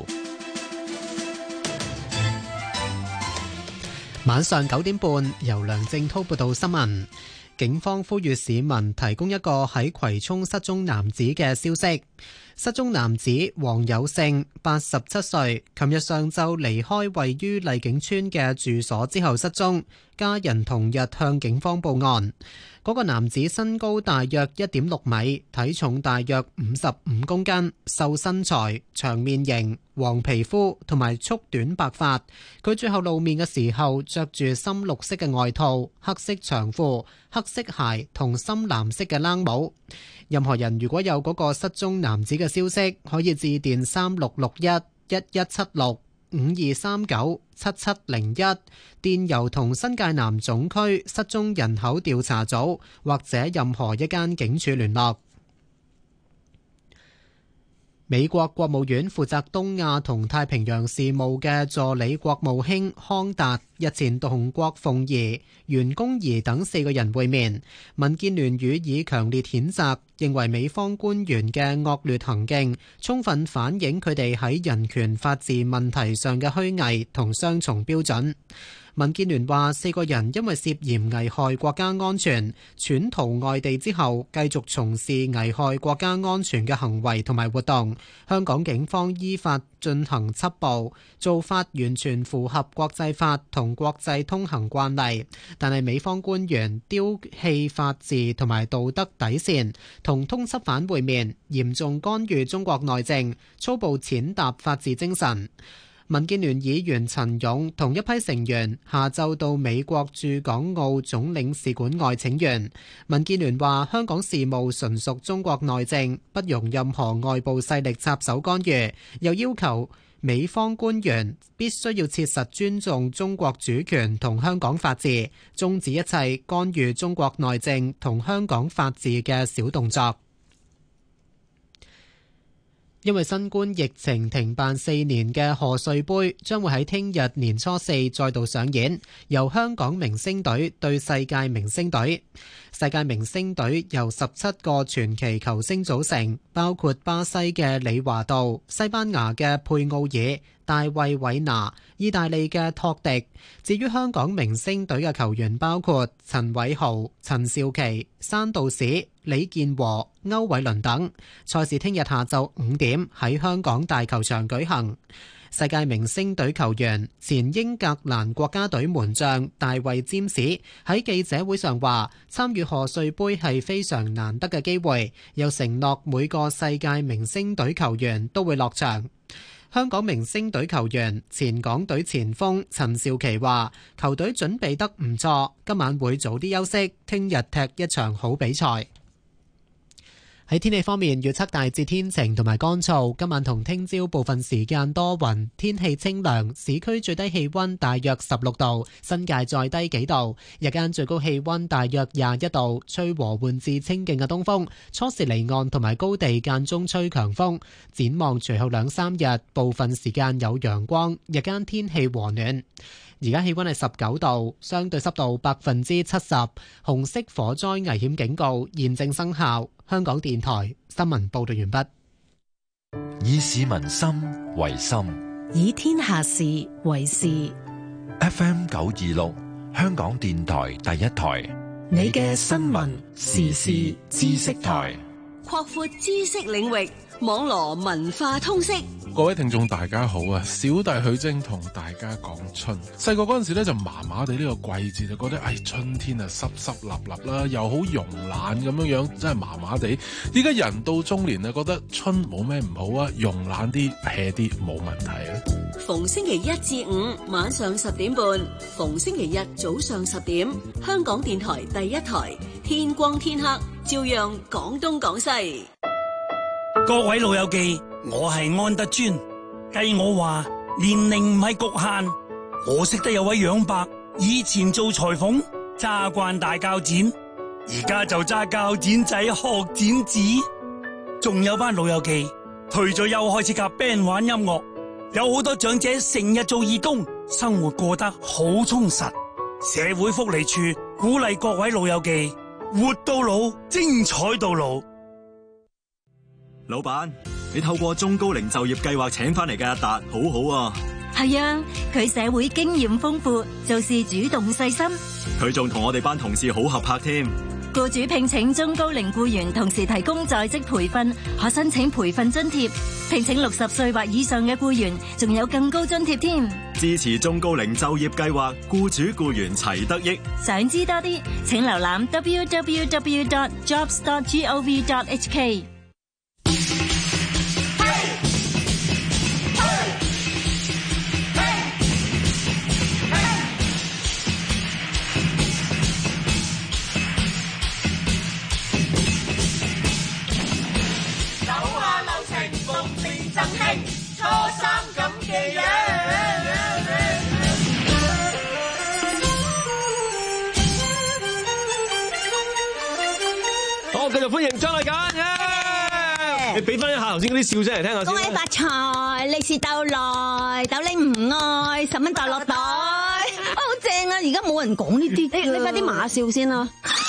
晚上九點半，由梁正滔報道新聞。警方呼籲市民提供一個喺葵涌失蹤男子嘅消息。失蹤男子黃有勝，八十七歲，琴日上晝離開位於麗景村嘅住所之後失蹤，家人同日向警方報案。嗰個男子身高大約一點六米，體重大約五十五公斤，瘦身材，長面型，黃皮膚同埋束短白髮。佢最後露面嘅時候着住深綠色嘅外套、黑色長褲、黑色鞋同深藍色嘅冷帽。任何人如果有嗰個失蹤男子嘅消息，可以致電三六六一一一七六五二三九七七零一，電郵同新界南總區失蹤人口調查組或者任何一間警署聯絡。美國國務院負責東亞同太平洋事務嘅助理國務卿康達日前同郭鳳儀、袁弓夷等四個人會面，民建聯予以強烈譴責，認為美方官員嘅惡劣行徑充分反映佢哋喺人權法治問題上嘅虛偽同雙重標準。民建聯話，四個人因為涉嫌危害國家安全，竄逃外地之後，繼續從事危害國家安全嘅行為同埋活動。香港警方依法進行緝捕，做法完全符合國際法同國際通行慣例。但係美方官員丟棄法治同埋道德底線，同通緝犯會面，嚴重干預中國內政，粗暴踐踏法治精神。民建聯議員陳勇同一批成員下晝到美國駐港澳總領事館外請願。民建聯話，香港事務純屬中國內政，不容任何外部勢力插手干預，又要求美方官員必須要切實尊重中國主權同香港法治，終止一切干預中國內政同香港法治嘅小動作。因為新冠疫情停辦四年嘅賀歲杯將會喺聽日年初四再度上演，由香港明星隊對世界明星隊。世界明星隊由十七個傳奇球星組成，包括巴西嘅李華道、西班牙嘅佩奧爾、大衛韋拿、意大利嘅托迪。至於香港明星隊嘅球員包括陳偉豪、陳肇麒、山道士、李健和、歐偉倫等。賽事聽日下晝五點喺香港大球場舉行。世界明星隊球員前英格蘭國家隊門將大衛詹士喺記者會上話，參與賀歲杯係非常難得嘅機會，又承諾每個世界明星隊球員都會落場。香港明星隊球員前港隊前鋒陳肇麒話，球隊準備得唔錯，今晚會早啲休息，聽日踢一場好比賽。喺天氣方面，預測大致天晴同埋乾燥，今晚同聽朝部分時間多雲，天氣清涼，市區最低氣溫大約十六度，新界再低幾度，日間最高氣溫大約廿一度，吹和緩至清勁嘅東風，初時離岸同埋高地間中吹強風。展望隨後兩三日，部分時間有陽光，日間天氣和暖。而家氣溫係十九度，相對濕度百分之七十，紅色火災危險警告現正生效。香港電台新聞報道完畢。 以市民心為心， 以天下事為事。 F M 九二六，香港電台第一台， 你嘅新聞時事知識台， 擴闊知識領域，網羅文化通識。 各位聽眾大家好啊！小弟許晶同大家講春。細個嗰陣時咧就麻麻地呢個季節，就覺得唉春天啊濕濕立立啦，又好慵懶咁樣樣，真係麻麻地。依家人到中年啊，覺得春冇咩唔好啊，慵懶啲 hea 啲冇問題啊。 逢星期一至五晚上十點半，逢星期日早上十點，香港電台第一台，天光天黑，照樣講東講西。 各位老友記，我係安德尊。計我話年齡唔係局限，我識得有位楊伯，以前做裁縫揸慣大鉸剪，而家就揸鉸剪仔學剪紙。仲有班老友記退咗休開始夾 band 玩音樂，有好多長者成日做義工，生活過得好充實。社會福利處鼓勵各位老友記活到老，精彩到老。 老闆，你透過中高齡就業計劃請翻嚟嘅阿達，好好啊。 係啊，佢社會經驗豐富，做事主動細心。 佢仲同我哋班同事好合拍添。 僱主聘請中高齡僱員，同時提供在職培訓，可申請培訓津貼。聘請六十歲或以上嘅僱員，仲有更高津貼添。 支持中高齡就業計劃，僱主僱員齊得益。 想知多啲，請瀏覽 double-u double-u double-u dot jobs dot gov dot h k。 初三咁嘅樣， 好，繼續歡迎張麗簡，你俾翻一下頭先嗰啲笑聲嚟聽下先。 恭喜發財，利是逗來，斗你唔愛，十蚊袋落袋，啊好正啊！而家冇人講呢啲， 你你快啲馬笑先啦。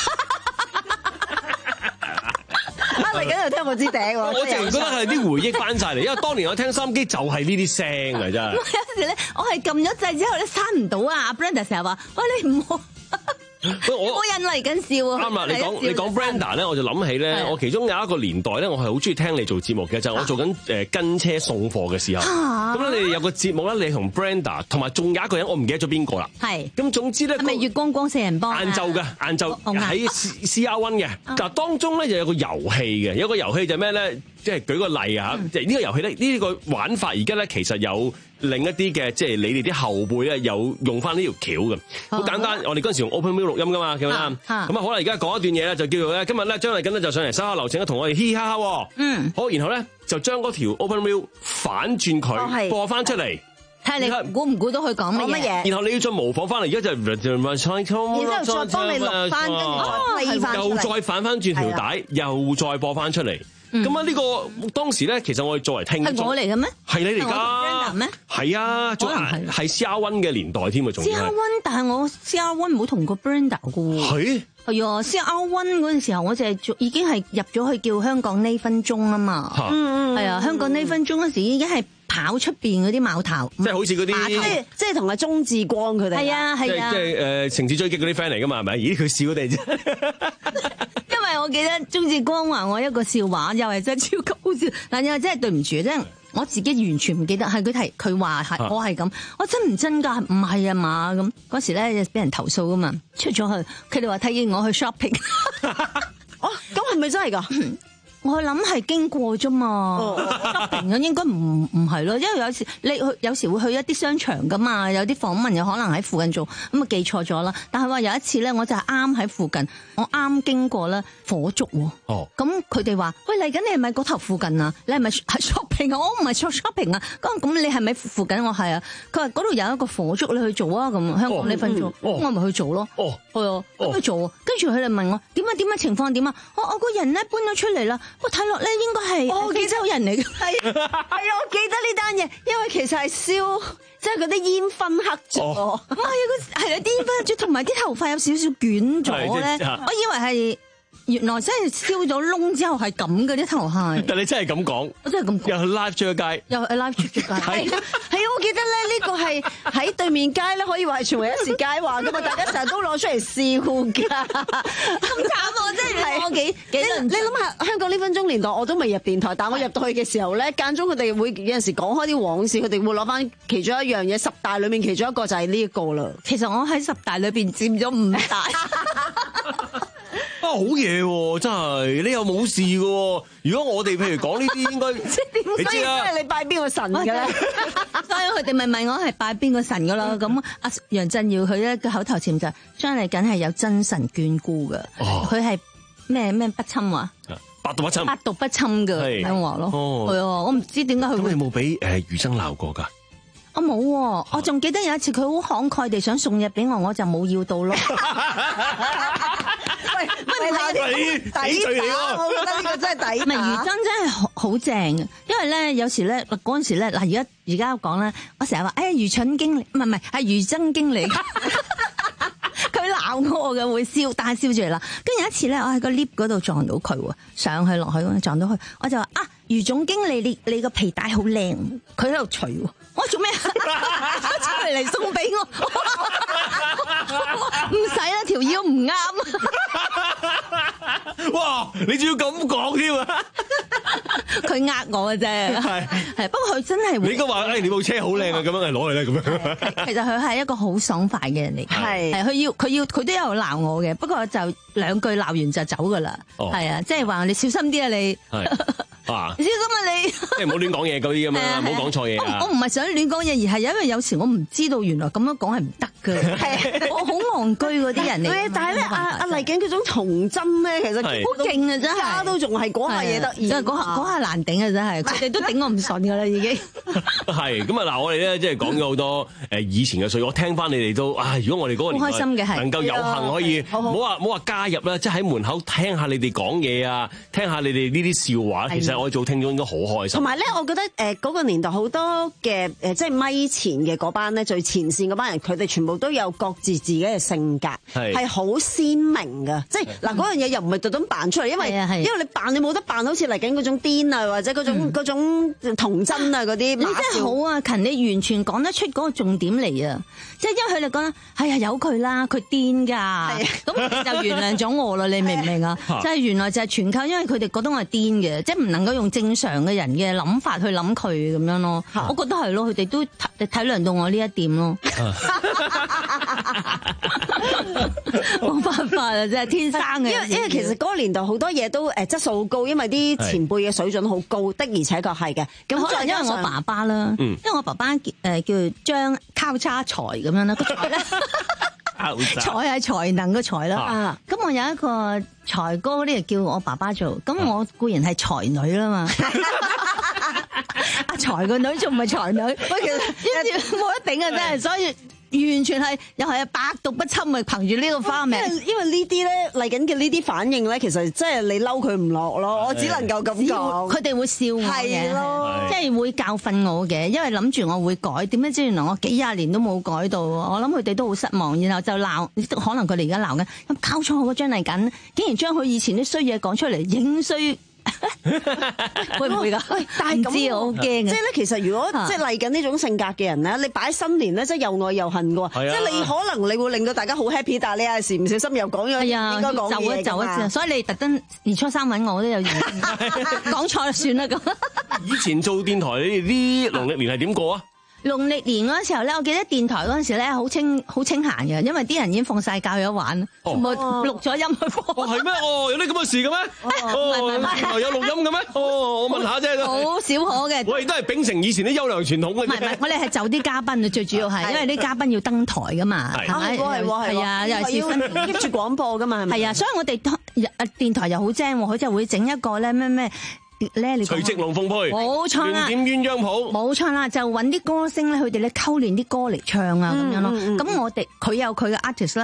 嚟緊又聽我支笛喎， 我淨係覺得係啲回憶翻晒嚟，因為當年我聽收音機就係呢啲聲嘅真係。 有時咧，我係撳咗掣之後咧刪唔到啊！阿 Brenda 成日話：喂，你唔好。 我我引嚟緊笑啊！ 啱啦，你講你講 Brenda 咧，我就諗起咧，我其中有一個年代咧，我係好中意聽你做節目嘅，就係我做緊誒跟車送貨嘅時候。咁咧，你哋有個節目咧，你同 Brenda 同埋仲有一個人，我唔記得咗邊個啦。 係。 咁總之咧， 係咪月光光四人幫？ 晏晝嘅，晏晝喺 C R one 嘅。嗱，當中咧就有個遊戲嘅，有個遊戲就係咩咧？即係舉個例啊！即係呢個遊戲咧，呢個玩法而家咧其實有另一啲嘅，即係你哋啲後輩咧有用翻呢條橋嘅。好簡單，我哋嗰陣時用 Open Mic 錄音噶嘛，記唔記得？咁啊，好啦，而家講一段嘢咧，就叫做咧，今日咧張麗錦咧就上嚟稍下流程，同我哋嘻嘻哈哈。嗯。好，然後咧就將嗰條 Open Mic 反轉佢，播翻出嚟。 睇你估唔估到佢講乜嘢？ 然後你要再模仿翻嚟，而家就然之後再幫你錄翻，跟住再又再反翻轉條帶，又再播翻出嚟。咁啊呢個當時咧，其實我哋作為聽眾， 係我嚟嘅咩？ 係你嚟㗎咩？係啊，仲係係 C R one 嘅年代添啊，仲 C R one， 但係我 C R one 冇同過 Brenda 嘅喎。 係係啊 ，C R one 嗰陣時候，我就係已經係入咗去叫香港呢分鐘啊嘛。嗯嗯，係啊，香港呢分鐘嗰時已經係跑出邊嗰啲碼頭， 即係好似嗰啲， 即係即係同阿鍾志光佢哋。 係啊係啊， 即係誒城市追擊嗰啲 friend 嚟㗎嘛係咪？咦佢笑佢哋啫。 因為我記得鍾志光話我一個笑話，又係真係超級好笑，但又真係對唔住，即係我自己完全唔記得，係佢提佢話係我係咁，我真唔真㗎？唔係啊嘛咁嗰時咧，俾人投訴㗎嘛，出咗去，佢哋話睇見我去 shopping。 哦，咁係咪真係㗎？ 我諗係經過啫嘛 shopping 咁應該唔唔係咯，因為有時你去有時會去一啲商場噶嘛，有啲訪問有可能喺附近做，咁啊記錯咗啦。但係話有一次咧，我就係啱喺附近，我啱經過咧火燭喎。哦，咁佢哋話：喂，嚟緊你係咪嗰頭附近啊？你係咪係 shopping 啊？我唔係 shopping 啊。咁咁你係咪附近？我係啊。佢話嗰度有一個火燭，你去做啊。咁香港呢分鐘，我咪去做咯。哦，係啊，咁去做。跟住佢哋問我點啊點啊情況點啊？我我個人咧搬咗出嚟啦。我睇落咧應該係非洲人嚟嘅， 係係啊！我記得呢單嘢，因為其實係燒，即係嗰啲煙熏黑咗，唔係啊！佢係啊，啲煙熏黑咗，同埋啲頭髮有少少捲咗咧，我以為係。原來真係燒咗窿之後係咁嘅啲頭係， 但你真係咁講， 我真係咁講， 又 live 出咗街， 又 live 出咗街，係係啊！我記得咧呢個係喺對面街咧，可以話係傳為一時佳話噶嘛，大家成日都攞出嚟笑㗎。 咁慘喎，真係我幾幾你你諗下，香港呢分鐘年代我都未入電台，但我入到去嘅時候咧，間中佢哋會有陣時講開啲往事，佢哋會攞翻其中一樣嘢，十大裡面其中一個就係呢一個啦。 其實我喺十大裏邊佔咗五大。 啊，好嘢喎！真係你又冇事嘅喎。如果我哋譬如講呢啲，應該即係點？所以即係你拜邊個神嘅咧？ 所以佢哋咪問我係拜邊個神噶咯？咁阿楊振耀佢咧個口頭禪就係將嚟緊係有真神眷顧嘅。佢係咩咩不侵話？ 百毒不侵， 百毒不侵嘅咁樣話咯。 哦， 係啊，我唔知點解佢。 咁你冇俾誒余生鬧過㗎？ 我冇喎，我仲記得有一次佢好慷慨地想送嘢俾我，我就冇要到咯。 喂，喂，你抵罪嚟喎！我覺得呢個真係抵。 唔係余真真係好好正嘅，因為咧有時咧嗰陣時咧嗱，而家而家講咧，我成日話哎呀余蠢經理，唔係唔係係余真經理。佢鬧我嘅會笑，但係笑住嚟啦。跟住有一次咧，我喺個 lift 嗰度撞到佢喎，上去落去咁撞到佢，我就話啊余總經理，你你個皮帶好靚，佢喺度除喎。我做咩？出嚟嚟送俾我，唔使啦，條腰唔啱。 哇！你仲要咁講添啊？ 佢呃我嘅啫，係係，不過佢真係你應該話誒，你部車好靚啊，咁樣係攞嚟咧，咁樣。 其實佢係一個好爽快嘅人嚟，係係佢要佢要佢都有鬧我嘅，不過就兩句鬧完就走噶啦，係啊，即係話你小心啲啊你。 啊！ 你小心啊你！ 即係唔好亂講嘢嗰啲咁樣，唔好講錯嘢啊！ 我唔係想亂講嘢，而係因為有時我唔知道原來咁樣講係唔得嘅。係我好戇居嗰啲人嚟。 但係咧，阿阿麗景嗰種童真咧，其實好勁啊！真係， 家都仲係嗰下嘢得意。 嗰下嗰下難頂啊！真係，佢哋都頂我唔順㗎啦已經。 係咁啊！嗱，我哋咧即係講咗好多誒以前嘅歲月，我聽翻你哋都啊！如果我哋嗰個年代好開心嘅係能夠有幸可以，唔好話唔好話加入啦，即係喺門口聽下你哋講嘢啊，聽下你哋呢啲笑話，其實我哋做聽眾應該好開心。 同埋咧，我覺得誒嗰個年代好多嘅誒，即係咪前嘅嗰班咧，最前線嗰班人，佢哋全部都有各自自己嘅性格，係好鮮明㗎。即係嗱，嗰樣嘢又唔係特登扮出嚟，因為因為你扮你冇得扮，好似嚟緊嗰種癲啊，或者嗰種嗰種童真啊嗰啲。 你真係好啊，勤你完全講得出嗰個重點嚟啊！即係因為佢哋講，哎呀由佢啦，佢癲㗎，咁就原諒咗我啦。你明唔明啊？即係原來就係全靠，因為佢哋覺得我係癲嘅，即係唔能夠用正常嘅人嘅諗法去諗佢咁樣咯。我覺得係咯，佢哋都體體諒到我呢一點咯。冇辦法啊，真係天生嘅。 因為因為其實嗰個年代好多嘢都誒質素好高，因為啲前輩嘅水準好高，的而且確係嘅。 咁可能因為我爸爸啦，因為我爸爸誒叫張交叉才咁樣啦，個才咧。才係才能嘅才啦，咁我有一個才哥呢，就叫我爸爸做，咁我固然係才女啦嘛，阿才個女仲唔係才女，喂，其實冇得頂啊真係，所以。完全係又係百毒不侵，咪憑住呢個花名。 因為因為呢啲咧嚟緊嘅呢啲反應咧，其實即係你嬲佢唔落咯，我只能夠咁講。 佢哋會笑我嘅， 咯， 即係會教訓我嘅，因為諗住我會改，點解知原來我幾廿年都冇改到，我諗佢哋都好失望，然後就鬧，可能佢哋而家鬧緊，咁搞錯我嗰張嚟緊，竟然將佢以前啲衰嘢講出嚟，影衰。會唔會㗎？喂， 但係咁， 唔知我好驚啊！ 即係咧，其實如果即係嚟緊呢種性格嘅人咧，你擺新年咧，即係又愛又恨嘅喎。即係你可能你會令到大家好 happy，但係你有時唔小心又講咗應該講嘅嘢㗎嘛。 所以你特登年初三揾我都有原因，講錯就算啦咁。 以前做電台，你哋啲農曆年係點過啊？ 農曆年嗰陣時候咧，我記得電台嗰陣時咧好清好清閒嘅，因為啲人已經放晒假去咗玩，全部錄咗音去播。 哦，係咩？哦，有啲咁嘅事嘅咩？哦，電台有錄音嘅咩？哦，我問下啫。 好少可嘅。 我哋都係秉承以前啲優良傳統嘅。 唔係唔係，我哋係就啲嘉賓啊，最主要係因為啲嘉賓要登台噶嘛，係咪？ 係喎係啊，又係接分接住廣播噶嘛，係咪？ 係啊，所以我哋電台又好精，佢就會整一個咧咩咩。咧你徐積龍鳳配， 冇錯啦， 點鴛鴦譜， 冇錯啦，就揾啲歌星咧，佢哋咧溝練啲歌嚟唱啊咁樣咯。咁我哋佢有佢嘅 artist 啦，咁啊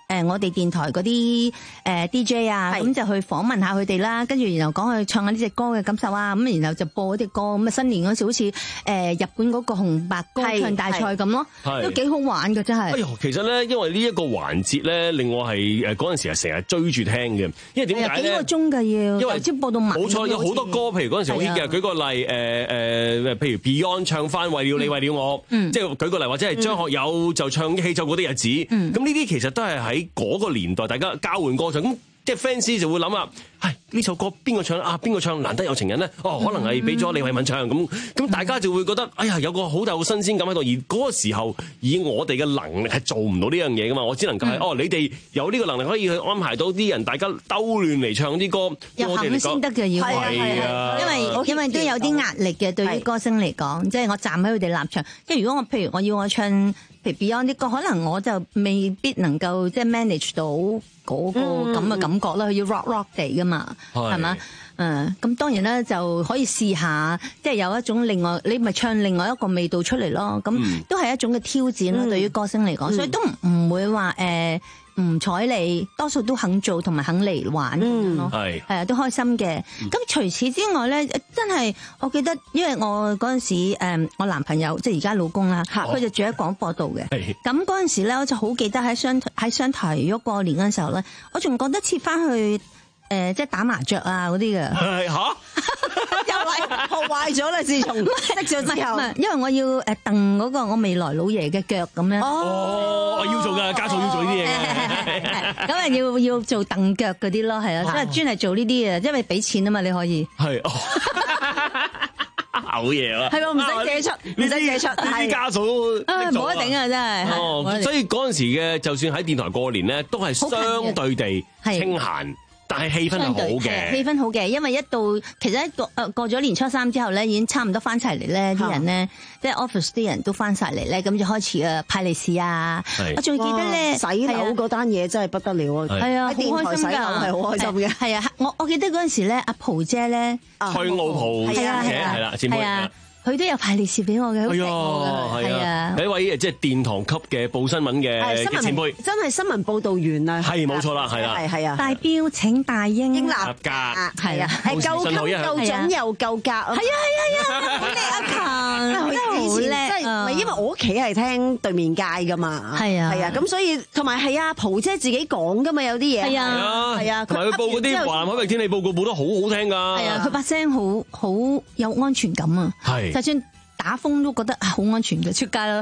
誒我哋電台嗰啲誒 D J 啊，咁就去訪問下佢哋啦，跟住然後講佢唱下呢隻歌嘅感受啊，咁然後就播嗰隻歌，咁啊新年嗰時好似誒日本嗰個紅白歌唱大賽咁咯，都幾好玩㗎真係。 哎呦，其實咧，因為呢一個環節咧，令我係誒嗰陣時係成日追住聽嘅，因為點解咧？ 幾個鐘㗎要， 因為即播到晚。 冇錯，有好多歌，譬如嗰陣時好 hit 嘅，舉個例誒誒，譬如 Beyond 唱翻為了你為了我，即係舉個例，或者係張學友就唱一起走過的日子，咁呢啲其實都係喺嗰個年代大家交換歌唱，咁即係 fans 就會諗啊，係呢首歌邊個唱啊？邊個唱？難得有情人咧，哦，可能係俾咗李慧敏唱，咁咁大家就會覺得，哎呀，有個好大嘅新鮮感喺度，而嗰個時候以我哋嘅能力係做唔到呢樣嘢噶嘛，我只能夠係、嗯、哦，你哋有呢個能力可以去安排到啲人，大家兜亂嚟唱啲歌， 又肯先得嘅要， 係啊， 因為因為都有啲壓力嘅，對於歌星嚟講，即係我站喺佢哋立場，即係如果我譬如我要我唱譬如 Beyond 啲歌，可能我就未必能夠即係 manage 到嗰個咁嘅感覺啦，佢要 rock rock 地噶嘛，係嘛？誒，咁當然啦，就可以試下，即係有一種另外，你咪唱另外一個味道出嚟咯。咁都係一種嘅挑戰啦，對於歌星嚟講，所以都唔會話誒唔睬你，多數都肯做同埋肯嚟玩咁樣咯。係係啊，都開心嘅。咁除此之外咧，真係我記得，因為我嗰陣時誒，我男朋友即係而家老公啦，佢就住喺廣播道嘅。咁嗰陣時咧，我就好記得喺商喺商台如果過年嗰陣時候咧，我仲覺得切翻去。誒，即係打麻雀啊嗰啲嘅， 係嚇， 又係學壞咗啦！自從識咗之後， 因為我要誒蹬嗰個我未來老爺嘅腳咁樣。 哦，我要做㗎，家嫂要做呢啲嘢嘅。 咁啊，要要做蹬腳嗰啲咯，係啊，即係專係做呢啲嘅，因為俾錢啊嘛，你可以。 係哦。好嘢啊！ 係喎，唔使借出，唔使借出， 啲家嫂啊，冇得頂啊，真係。 哦，所以嗰陣時嘅，就算喺電台過年咧，都係相對地清閒。但係氣氛係好嘅， 氣氛好嘅，因為一到其實一過誒過咗年初三之後咧，已經差唔多翻齊嚟咧，啲人咧，即係 office 啲人都翻晒嚟咧，咁就開始啊派利是啊，我仲記得咧洗樓嗰單嘢真係不得了啊， 係啊，好開心㗎， 係好開心嘅， 係啊，我我記得嗰陣時咧，阿蒲姐咧， 蔡傲蒲姐係啦，姊妹啊。 佢都有派利是俾我嘅， 係啊，係啊，一位即係殿堂級嘅報新聞嘅前輩， 真係新聞報導員啊， 係冇錯啦，係啦， 係係啊， 大標請大英英立格， 係啊，係夠級夠準又夠格，係啊係啊係啊，好叻啊強，真係好叻，即係唔係因為我屋企係聽對面街噶嘛， 係啊係啊，咁所以同埋係啊，蒲姐自己講噶嘛，有啲嘢係啊係啊， 同埋佢報嗰啲華南海域天氣報告報得好好聽㗎， 係啊，佢把聲好好有安全感啊，係。就算打風都覺得好安全嘅，出街啦。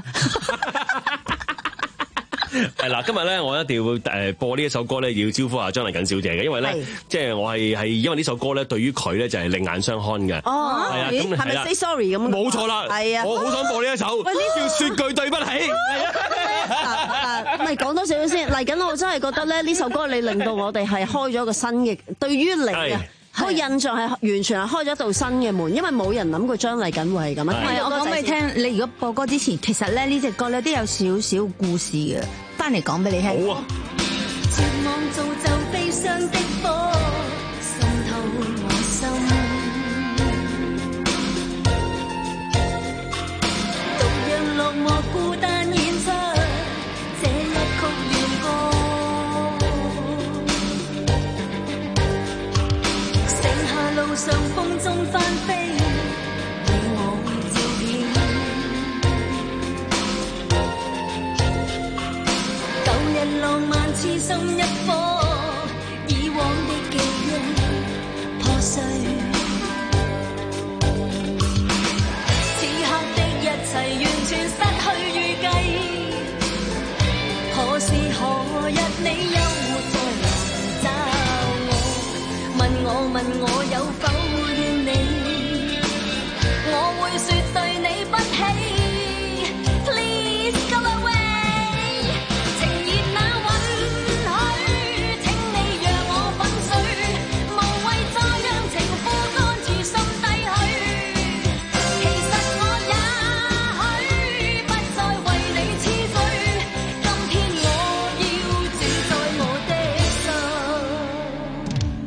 係啦，今日咧我一定要誒播呢一首歌咧，要招呼下張麗瑾小姐嘅，因為咧即係我係係因為呢首歌咧，對於佢咧就係另眼相看嘅。 哦， 係啊，咁係咪 say sorry 咁？ 冇錯啦， 係啊， 我好想播呢一首，叫說句對不起。 唔係講多少少先，嚟緊我真係覺得咧呢首歌你令到我哋係開咗個新嘅，對於你啊。個印象係完全係開咗一道新嘅門，因為冇人諗過張麗瑾會係咁樣。 係，我講俾你聽，你如果播歌之前，其實咧呢隻歌咧都有少少故事嘅，翻嚟講俾你聽。 好啊。 絕望造就悲傷的火，滲透我心。獨讓落寞孤單演出這一曲戀歌。路上風中翻飛，你我會照片。舊日浪漫痴心一顆，以往的記憶破碎。此刻的一切完全失去預計，何時何日你又再來找我？問我問我有否怨你？我會說對你不起。Please go away， 情熱那允許，請你讓我粉碎，無謂再讓情枯乾住心底去。其實我也許不再為你痴醉，今天我要住在我的心。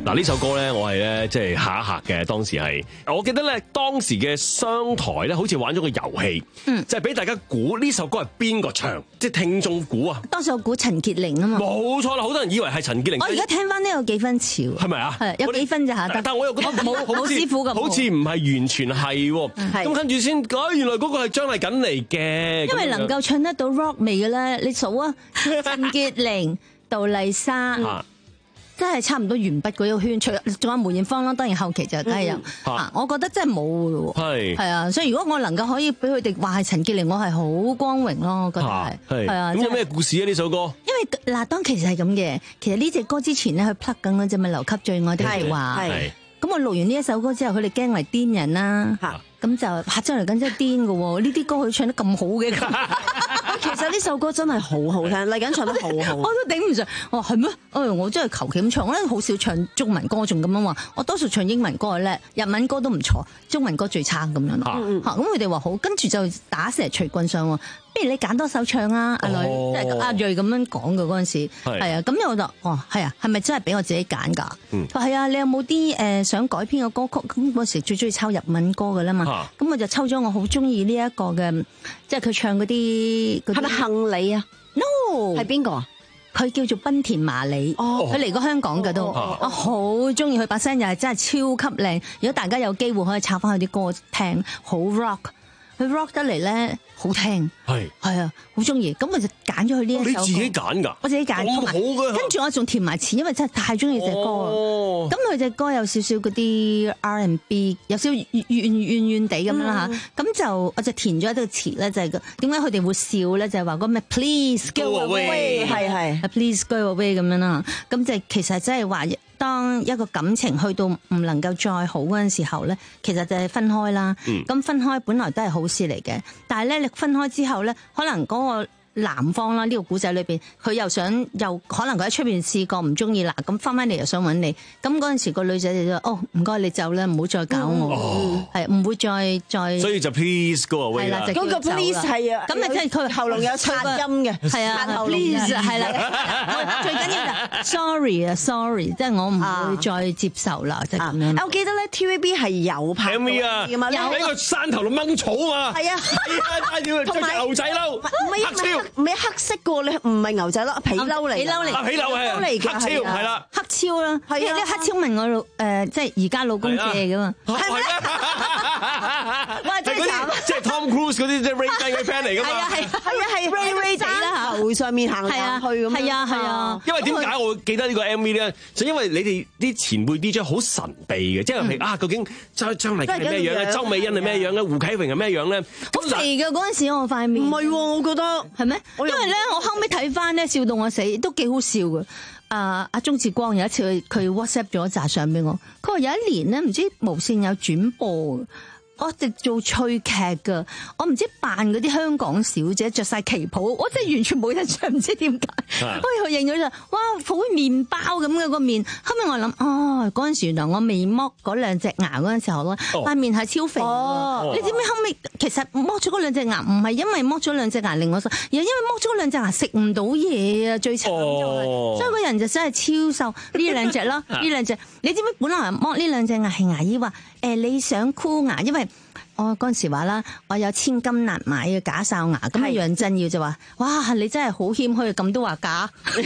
嗱呢首歌咧，我係咧即係嚇一嚇嘅。當時係，我記得咧當時嘅商台咧，好似玩咗個遊戲，嗯，就係俾大家估呢首歌係邊個唱，即係聽眾估啊。 當時我估陳潔靈啊嘛。 冇錯啦，好多人以為係陳潔靈。 我而家聽翻呢有幾分潮， 係咪啊？ 係有幾分咋嚇？ 但係我又覺得冇冇師傅咁， 好似唔係完全係喎。咁跟住先，啊原來嗰個係張麗瑾嚟嘅。 因為能夠唱得到 rock 味嘅咧，你數啊，陳潔靈、杜麗莎。真係差唔多完畢嗰個圈，除仲有梅艷芳啦，當然後期就梗係有。嗯啊、我覺得真係冇嘅咯喎。係係啊，所以如果我能夠可以俾佢哋話係陳潔靈，我係好光榮咯。我覺得係係啊。 咁有咩故事啊？呢首歌？ 因為嗱，當其實係咁嘅，其實呢隻歌之前咧，佢 plug 緊嗰隻咪留給最愛的說話。係。咁我錄完呢一首歌之後，佢哋驚為癲人啦。嚇。咁就嚇張麗瑾真係癲嘅喎，呢啲歌佢唱得咁好嘅。 其實呢首歌真係好好聽，麗瑾唱得好好， 我都頂唔順。我話係咩？哎我真係求其咁唱，我咧好少唱中文歌，仲咁樣話。我多數唱英文歌叻，日文歌都唔錯，中文歌最差咁樣咯。嚇咁佢哋話好，跟住就打成隨棍上喎。不如你揀多首唱啊，阿女，即係阿瑞咁樣講嘅嗰陣時，係啊。咁我就哦係啊，係咪真係俾我自己揀㗎？佢話係啊，你有冇啲誒想改編嘅歌曲？咁嗰時最中意抄日文歌㗎啦嘛。咁我就抽咗我好中意呢一個嘅，即係佢唱嗰啲。 係咪幸里啊 ？No， 係邊個啊？ 佢叫做濱田麻里，佢嚟過香港嘅都，哦、我好中意佢把聲，又係真係超級靚。如果大家有機會可以插翻佢啲歌聽，好 rock，佢 rock 得嚟咧好聽，係係啊，好中意。咁我就揀咗佢呢一首歌。 你自己揀㗎？ 我自己揀， 咁好嘅。 跟住我仲填埋詞，因為真係太中意隻歌。咁佢隻歌有少少嗰啲 R and B， 有少少怨怨怨怨地咁樣啦嚇。咁、嗯、就我就填咗一個詞咧，就係點解佢哋會笑咧？就係話嗰咩 Please go away， 係係 Please go away 咁樣啦。咁就其實真係話，當一個感情去到唔能夠再好嗰陣時候咧，其實就係分開啦。咁、嗯、分開本來都係好事嚟嘅，但係咧你分開之後咧，可能嗰、嗰個男方啦，呢個古仔裏邊，佢又想又可能佢喺出邊試過唔中意啦，咁翻翻嚟又想揾你，咁嗰陣時個女仔就話：哦，唔該你走啦，唔好再搞我，係唔會再再。 所以就 please go away 啦。 嗰個 please 係啊， 咁啊即係佢喉嚨有擦音嘅， 係啊 please 係啦，最緊要就 sorry 啊 sorry， 即係我唔會再接受啦，即係咁樣。 我記得咧 T V B 係有拍 M V 啊，喺個山頭度掹草啊， 係啊， 同埋牛仔褸，黑超。 唔係黑色嘅，你唔係牛仔褸，皮褸嚟， 皮褸嚟， 皮褸係黑超係啦， 黑超啦，係啊，黑超問我老誒，即係而家老公借嘅嘛，係咪？哇！真係慘， 即係 Tom Cruise 嗰啲即係 Ray J 嘅 friend 嚟㗎嘛， 係啊係係啊係 Ray Ray 仔啦， 頭上面行行去咁， 係啊係啊。 因為點解我記得呢個 M V 咧？就因為你哋啲前輩 D J 好神秘嘅，即係譬如啊，究竟張張麗係咩樣咧？周美欣係咩樣咧？胡啟榮係咩樣咧？ 好肥嘅嗰陣時，我塊面唔係喎，我覺得係咩？因為咧，我後尾睇翻咧，笑到我死，都幾好笑嘅。啊，阿鍾志光有一次佢 WhatsApp 咗一紮相俾我，佢話有一年咧，唔知無線有轉播。我直做趣劇㗎，我唔知扮嗰啲香港小姐着晒旗袍，我真係完全冇印象，唔知點解。不過佢認咗就，哇，好似麵包咁嘅個面。後尾我諗，哦，嗰陣時原來我未剝嗰兩隻牙嗰陣時候咧，塊面係超肥。哦、你知唔知後尾其實剝咗嗰兩隻牙，唔係因為剝咗兩隻牙令我瘦，而係因為剝咗兩隻牙食唔到嘢啊，最慘就係、是，哦、所以個人就真係超瘦。呢兩隻啦，呢兩隻，你知唔知本來剝呢兩隻牙係牙醫話，誒、呃、你想箍牙，因為我嗰陣時話啦，我有千金難買嘅假哨牙，咁啊楊振耀就話：哇，你真係好謙虛，咁都話假，因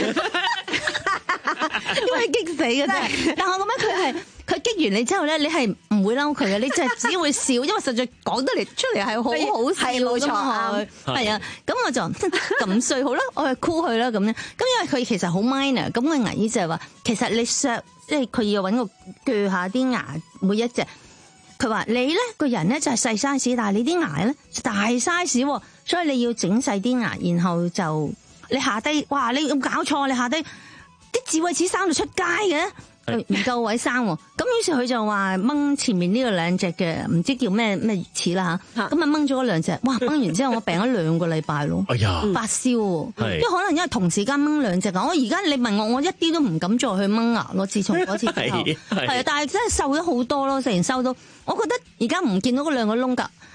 為激死嘅真係。但係我覺得佢係佢激完你之後咧，你係唔會嬲佢嘅，你就係只會笑，因為實在講得嚟出嚟係好好笑㗎嘛。係啊，咁我就咁衰好啦，我去箍佢啦咁樣。咁因為佢其實好 minor，咁個牙醫就係話，其實你削即係佢要揾個鋸下啲牙每一隻。佢話你咧個人咧就係細 size， 但係你啲牙咧就大 size， 所以你要整細啲牙，然後就你下低，哇！你咁搞錯，你下低啲智慧齒生到出街嘅，唔夠位生。咁於是佢就話掹前面呢個兩隻嘅，唔知叫咩咩齒啦吓。咁啊掹咗嗰兩隻，哇！掹完之後我病咗兩個禮拜咯，哎呀，發燒。因為可能因為同時間掹兩隻牙，我而家你問我，我一啲都唔敢再去掹牙。我自從嗰次之後，係啊，但係真係瘦咗好多咯，成日瘦到。我覺得而家唔見到嗰兩個窿㗎，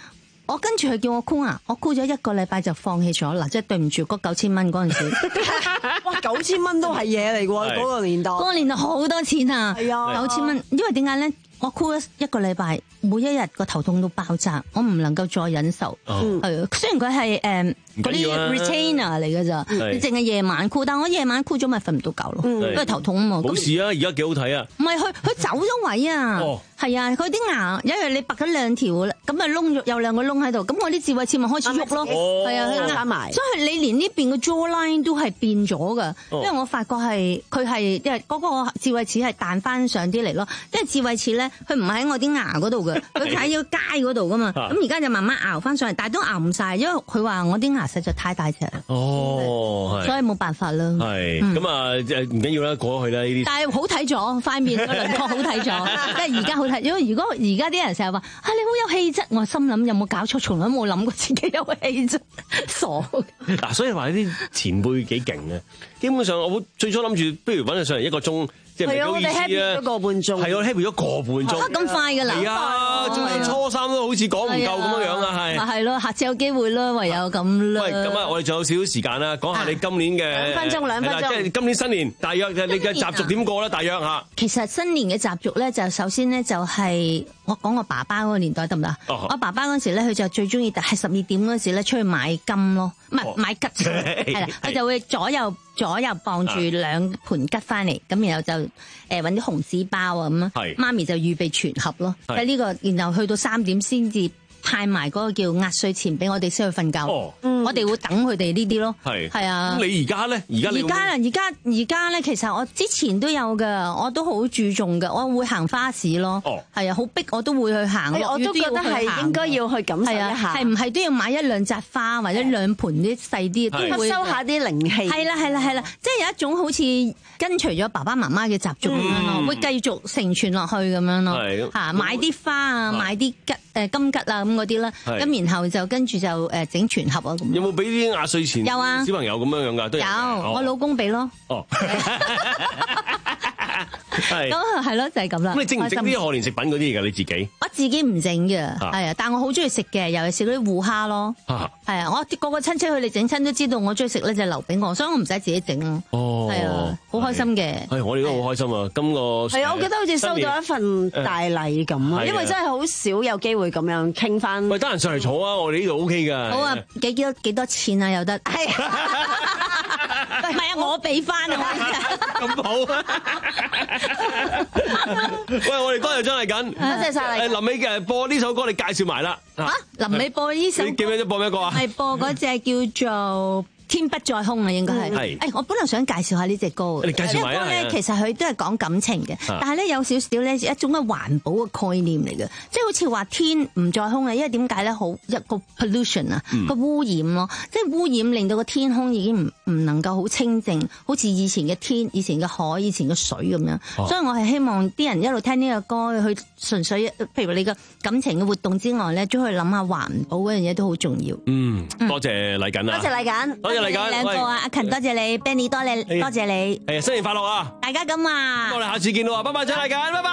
我跟住佢叫我箍牙，我箍咗一個禮拜就放棄咗。嗱，即係對唔住嗰九千蚊嗰陣時， 哇，九千蚊都係嘢嚟喎，嗰個年代， 嗰個年代好多錢啊， 係啊， 九千蚊，因為點解咧？我箍咗一個禮拜，每一日個頭痛到爆炸，我唔能夠再忍受。係啊，雖然佢係誒嗰啲 retainer 嚟嘅咋，你淨係夜晚箍，但我夜晚箍咗咪瞓唔到覺咯，因為頭痛啊嘛。 冇事啊，而家幾好睇啊！ 唔係佢佢走咗位啊，係啊，佢啲牙因為你拔咗兩條，咁啊窿咗有兩個窿喺度，咁我啲智慧齒咪開始喐咯，係啊，佢加埋，所以你連呢邊嘅 jawline 都係變咗噶，因為我發覺係佢係因為嗰個智慧齒係彈翻上啲嚟咯，因為智慧齒咧佢唔係喺我啲牙嗰度嘅，佢喺個街嗰度噶嘛，咁而家就慢慢熬翻上嚟，但係都熬唔晒，因為佢話我啲牙實在太大隻啦， 哦， 所以冇辦法啦。 係咁啊，唔緊要啦，過咗去啦呢啲。 但係好睇咗塊面個輪廓好睇咗，即係而家好睇。因為如果而家啲人成日話啊你好有氣質，我心諗有冇搞錯？從來冇諗過自己有氣質，傻。 嗱，所以話呢啲前輩幾勁嘅，基本上我最初諗住不如揾佢上嚟一個鐘。係啊，我哋 happy 咗個半鐘。係啊 ，happy 咗個半鐘。 咁快㗎啦！ 係啊，仲要初三都好似講唔夠咁樣樣啊，係。 係咯，下次有機會啦，唯有咁啦。 喂，咁啊，我哋仲有少少時間啦，講下你今年嘅兩分鐘，兩分鐘。 即係今年新年，大約你嘅習俗點過咧？大約嚇。 其實新年嘅習俗咧，就首先咧就係我講我爸爸嗰個年代得唔得？我爸爸嗰時咧，佢就最中意係十二點嗰時咧出去買金咯，唔係買桔，係啦，佢就會左右。左右傍住兩盤桔翻嚟，咁然後就誒揾啲紅紙包啊咁啊，媽咪就預備全盒咯。喺呢個，然後去到三點先至派埋嗰個叫壓歲錢俾我哋先去瞓覺。哦，我哋會等佢哋呢啲咯。係係啊。咁你而家咧？而家而家啊！而家而家咧，其實我之前都有噶，我都好注重噶，我會行花市咯。哦，係啊，好逼我都會去行。 我都覺得係應該要去感受一下。 係唔係都要買一兩紮花或者兩盤啲細啲，都會收下啲靈氣。 係啦係啦係啦，即係有一種好似跟隨咗爸爸媽媽嘅習俗咁樣咯，會繼續承傳落去咁樣咯。嚇，買啲花啊，買啲桔誒金桔啊咁嗰啲啦，咁然後就跟住就誒整全盒啊咁。 有冇俾啲壓歲錢？ 有啊， 小朋友咁樣樣㗎，都有。 我老公俾咯。哦。係。咁係咯，就係咁啦。 咁你整唔整啲賀年食品嗰啲㗎？你自己？ 我自己唔整嘅，係啊，但係我好中意食嘅，尤其是嗰啲芋蝦咯。係啊，我個個親戚佢哋整親都知道我中意食咧，就留俾我，所以我唔使自己整咯。哦。係啊，好開心嘅。 係，我哋都好開心啊！今個係啊，我覺得好似收到一份大禮咁啊，因為真係好少有機會咁樣傾翻。 喂，得閒上嚟坐啊！我哋呢度 O K 㗎。 好啊，幾幾多幾多錢啊？有得。係。唔係啊，我俾翻啊！ 咁好啊！喂，我哋多謝張麗瑾， 多謝晒你。 臨尾嘅播呢首歌，你介紹埋啦。 嚇，臨尾播呢首歌， 你記唔記得播咩歌啊？ 係播嗰隻叫做天不再空啊，應該係。係。誒，我本來想介紹下呢隻歌。 你介紹埋啊！ 呢個歌咧，其實佢都係講感情嘅，但係咧有少少咧一種嘅環保嘅概念嚟嘅，即係好似話天唔再空啊，因為點解咧？好一個 pollution 啊，個污染咯，即係污染令到個天空已經唔唔能夠好清淨，好似以前嘅天、以前嘅海、以前嘅水咁樣。所以我係希望啲人一路聽呢個歌，去純粹譬如你個感情嘅活動之外咧，都去諗下環保嗰樣嘢都好重要。嗯， 多謝麗瑾啊！ 多謝麗瑾， 多謝麗瑾， 兩個啊，阿勤多謝你 ，Benny 多你，多謝你。 係新年快樂啊！ 大家咁話， 我哋下次見到啊，拜拜，張麗瑾，拜拜。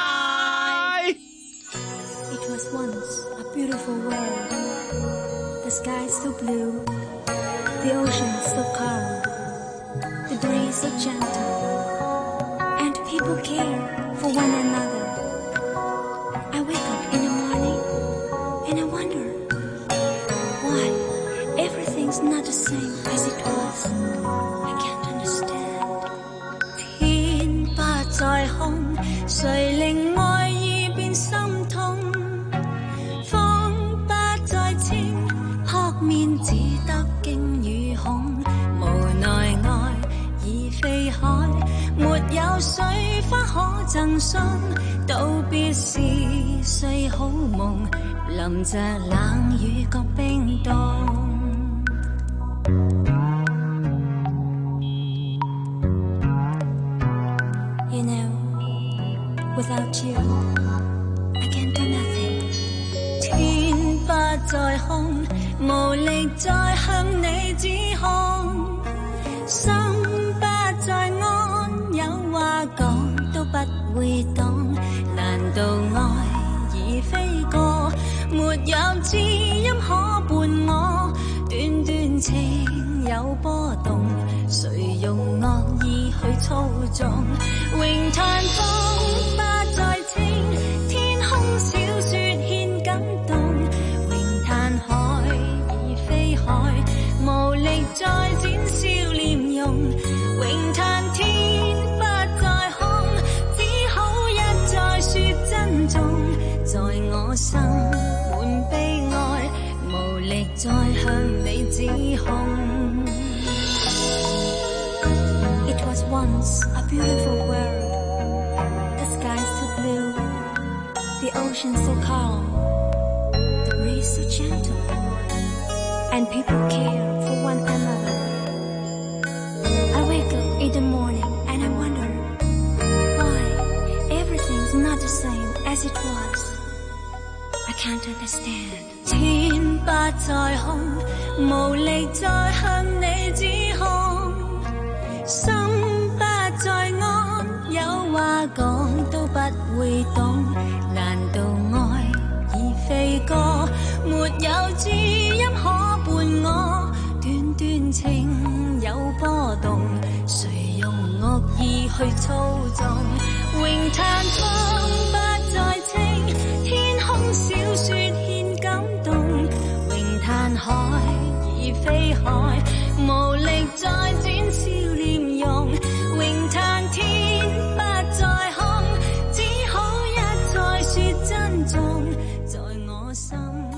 It was once a beautiful world. The sky so blue, the ocean so calm, the breeze so gentle, and people care for one another. I wake up in the morning and I wonder why everything's not the same as it was. I can't understand. 天不再空，誰令愛意變心痛？風不再清，撲面只得驚與恐。無奈愛已飛海，沒有水花可贈送。道別時雖好夢，淋着冷雨各冰凍。You know, without you, I can't do nothing. 天不再空，無力再向你指控。心不再安，有話講都不會懂。難道愛已飛過，沒有知音有波動，誰用惡意去操縱？詠嘆風不再清，天空小説獻感動。詠嘆海已非海，無力再展笑臉容。詠嘆天不再空，只好一再説珍重。在我心滿悲哀，無力再向你指控。It was once a beautiful world. The sky so blue, the ocean so calm, the breeze so gentle, and people care for one another. I wake up in the morning and I wonder why everything's not the same as it was.I can't understand. 天不再空，無力再向你指控。心不再安，有話講都不會懂。難道愛已飛歌，沒有知音可伴我？段段情有波動，誰用惡意去操縱？詠嘆風不再清，天空小説獻感動。詠嘆海已非海，無力再展笑臉容。詠嘆天不再空，只好一再説珍重。在我心